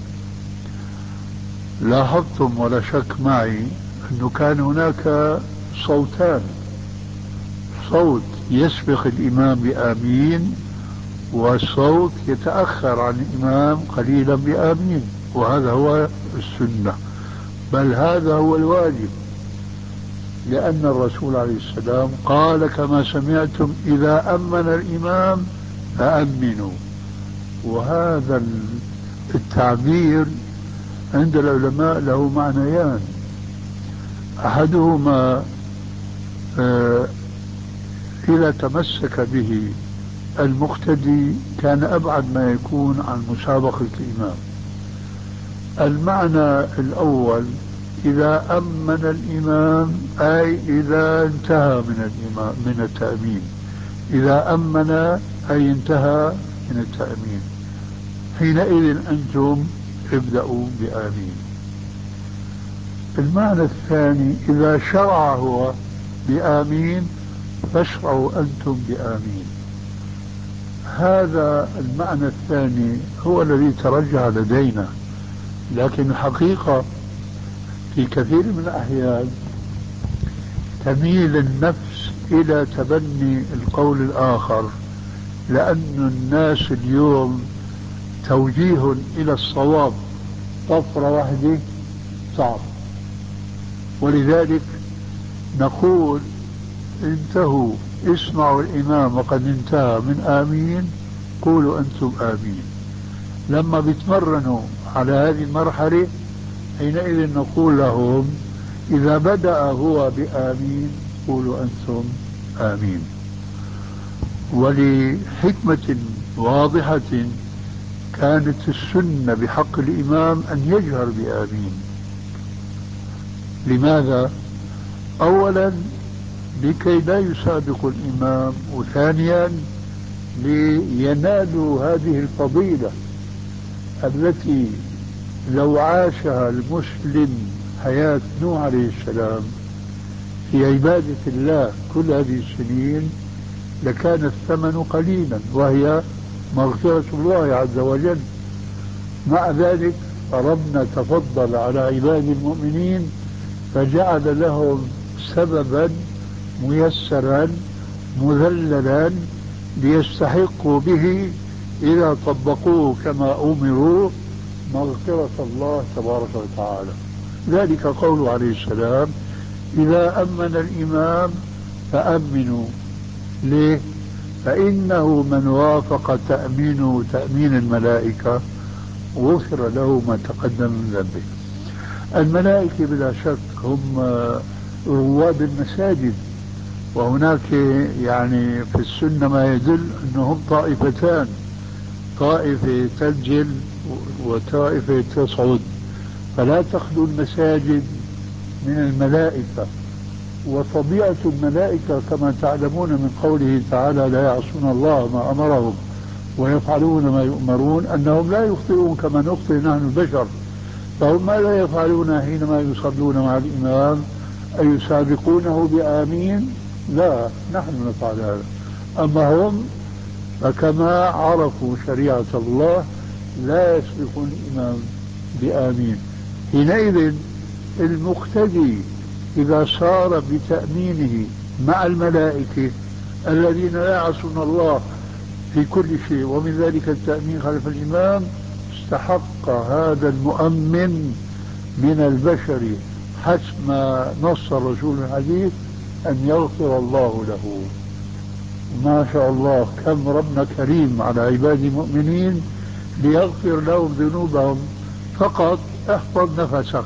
لاحظتم ولا شك معي أنه كان هناك صوتان: صوت يسبق الإمام بآمين، والصوت يتأخر عن الإمام قليلا بآمين، وهذا هو السنة، بل هذا هو الواجب، لأن الرسول عليه السلام قال كما سمعتم: إذا أمن الإمام فأمنوا. وهذا التعبير عند العلماء له معنيان: أحدهما إذا تمسك به المقتدي كان أبعد ما يكون عن مسابقة الإمام. المعنى الأول: إذا أمن الإمام أي إذا انتهى من التأمين. إذا أمن أي انتهى من التأمين، حينئذ أنتم ابدأوا بآمين. المعنى الثاني: إذا شرع هو بآمين فاشرعوا أنتم بآمين. هذا المعنى الثاني هو الذي ترجح لدينا، لكن الحقيقة في كثير من الأحيان تميل النفس إلى تبني القول الآخر، لأن الناس اليوم توجيه إلى الصواب طفرة واحدة صعب، ولذلك نقول: انتهوا، اسمعوا الإمام وقد انتهى من آمين، قولوا أنتم آمين. لما بيتمرنوا على هذه المرحلة حينئذ نقول لهم: إذا بدأ هو بآمين قولوا أنتم آمين. ولحكمة واضحة كانت السنة بحق الإمام أن يجهر بآمين. لماذا؟ أولا لكي لا يسابق الإمام، وثانيا لينالوا هذه الفضيلة التي لو عاشها المسلم حياة نوح عليه السلام في عبادة الله كل هذه السنين لكان الثمن قليلا، وهي مغفرة الله عز وجل. مع ذلك ربنا تفضل على عباد المؤمنين فجعل لهم سببا ميسرا مذللا ليستحقوا به إذا طبقوه كما أمروا مغفرة الله تبارك وتعالى. ذلك قوله عليه السلام: إذا أمن الإمام فأمنوا. ليه؟ فإنه من وافق تأمينه تأمين الملائكة غفر له ما تقدم من ذنبه. الملائكة بلا شك هم رواد المساجد، وهناك يعني في السنة ما يدل أنهم طائفتان: طائفة تنزل وطائفة تصعد، فلا تخلو المساجد من الملائكة. وطبيعة الملائكة كما تعلمون من قوله تعالى: لا يعصون الله ما أمرهم ويفعلون ما يؤمرون، أنهم لا يخطئون كما نخطئ نحن البشر. فهم ماذا يفعلون حينما يصلون مع الإمام؟ أيسابقونه بآمين؟ لا، نحن نفعل هذا. أما هم فكما عرفوا شريعة الله لا يسبقون الإمام بآمين. حينئذ المقتدي إذا صار بتأمينه مع الملائكة الذين لا يعصون الله في كل شيء، ومن ذلك التأمين خلف الإمام، استحق هذا المؤمن من البشر حسب ما نص الرسول في الحديث أن يغفر الله له. ما شاء الله كم ربنا كريم على عباد المؤمنين ليغفر لهم ذنوبهم. فقط احفظ نفسك،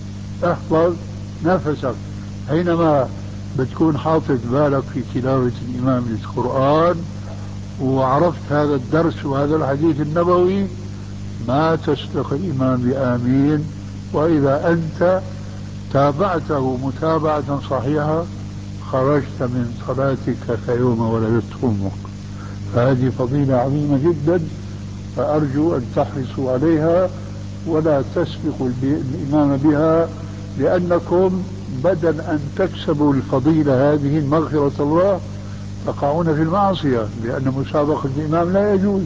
احفظ نفسك حينما بتكون حاطط بالك في تلاوة الإمام للقرآن وعرفت هذا الدرس وهذا الحديث النبوي، ما تسبق الإمام بآمين. وإذا أنت تابعته متابعة صحيحة خرجت من صلاتك كيوم ولدت أمك. فهذه فضيلة عظيمة جدا، فأرجو أن تحرصوا عليها ولا تسبقوا الإمام بها، لأنكم بدل أن تكسبوا الفضيلة هذه مغفرة الله تقعون في المعصية، لأن مسابقة الإمام لا يجوز.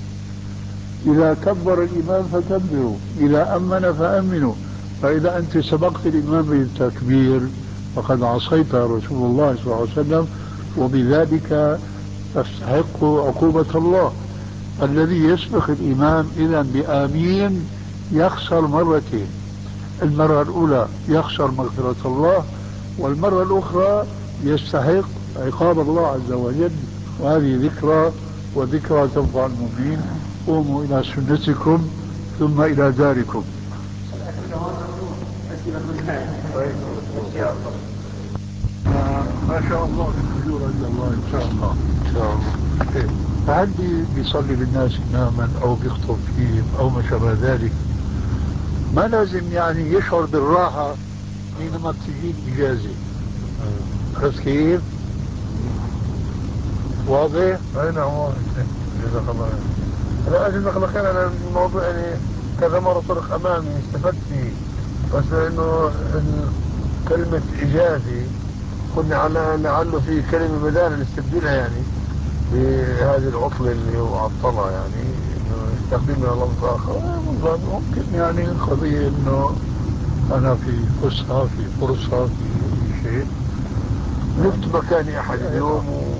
إذا كبر الإمام فكبروا، إذا أمن فأمنوا. فإذا أنت سبقت الإمام بالتكبير فقد عصيت رسول الله صلى الله عليه وسلم، وبذلك تستحق عقوبة الله. الذي يسبق الإمام إذا بآمين يخسر مرتين: المرة الأولى يخسر مغفرة الله، والمرة الأخرى يستحق عقاب الله عز وجل. وهذه ذكرى، وذكرى تنفع المؤمنين. قوموا إلى سنتكم ثم إلى داركم. ما شاء الله الأجور عند الله إن شاء الله. إن شاء الله. فهل بيصلي بالناس إماما أو بيخطب فيهم أو ما شابه ذلك، ما لازم يعني يشعر بالراحة حينما تجيك إجازة. عرفت كيف؟ واضح؟ أي نعم واضح. جزاك الله خير. لا أجل نخلق أنا الموضوع يعني كذا مرة طرق أمامي استفدت فيه، بس إنه كلمة إجازة قلنا على لعله في كلمة بدال نستبدلها يعني بهذه العطلة اللي هو عطلها، يعني إنه يستخدمها لفظ آخر. ممكن يعني قضية إنه أنا في فسحة، في فرصة، في شيء، نفت مكاني أحد اليوم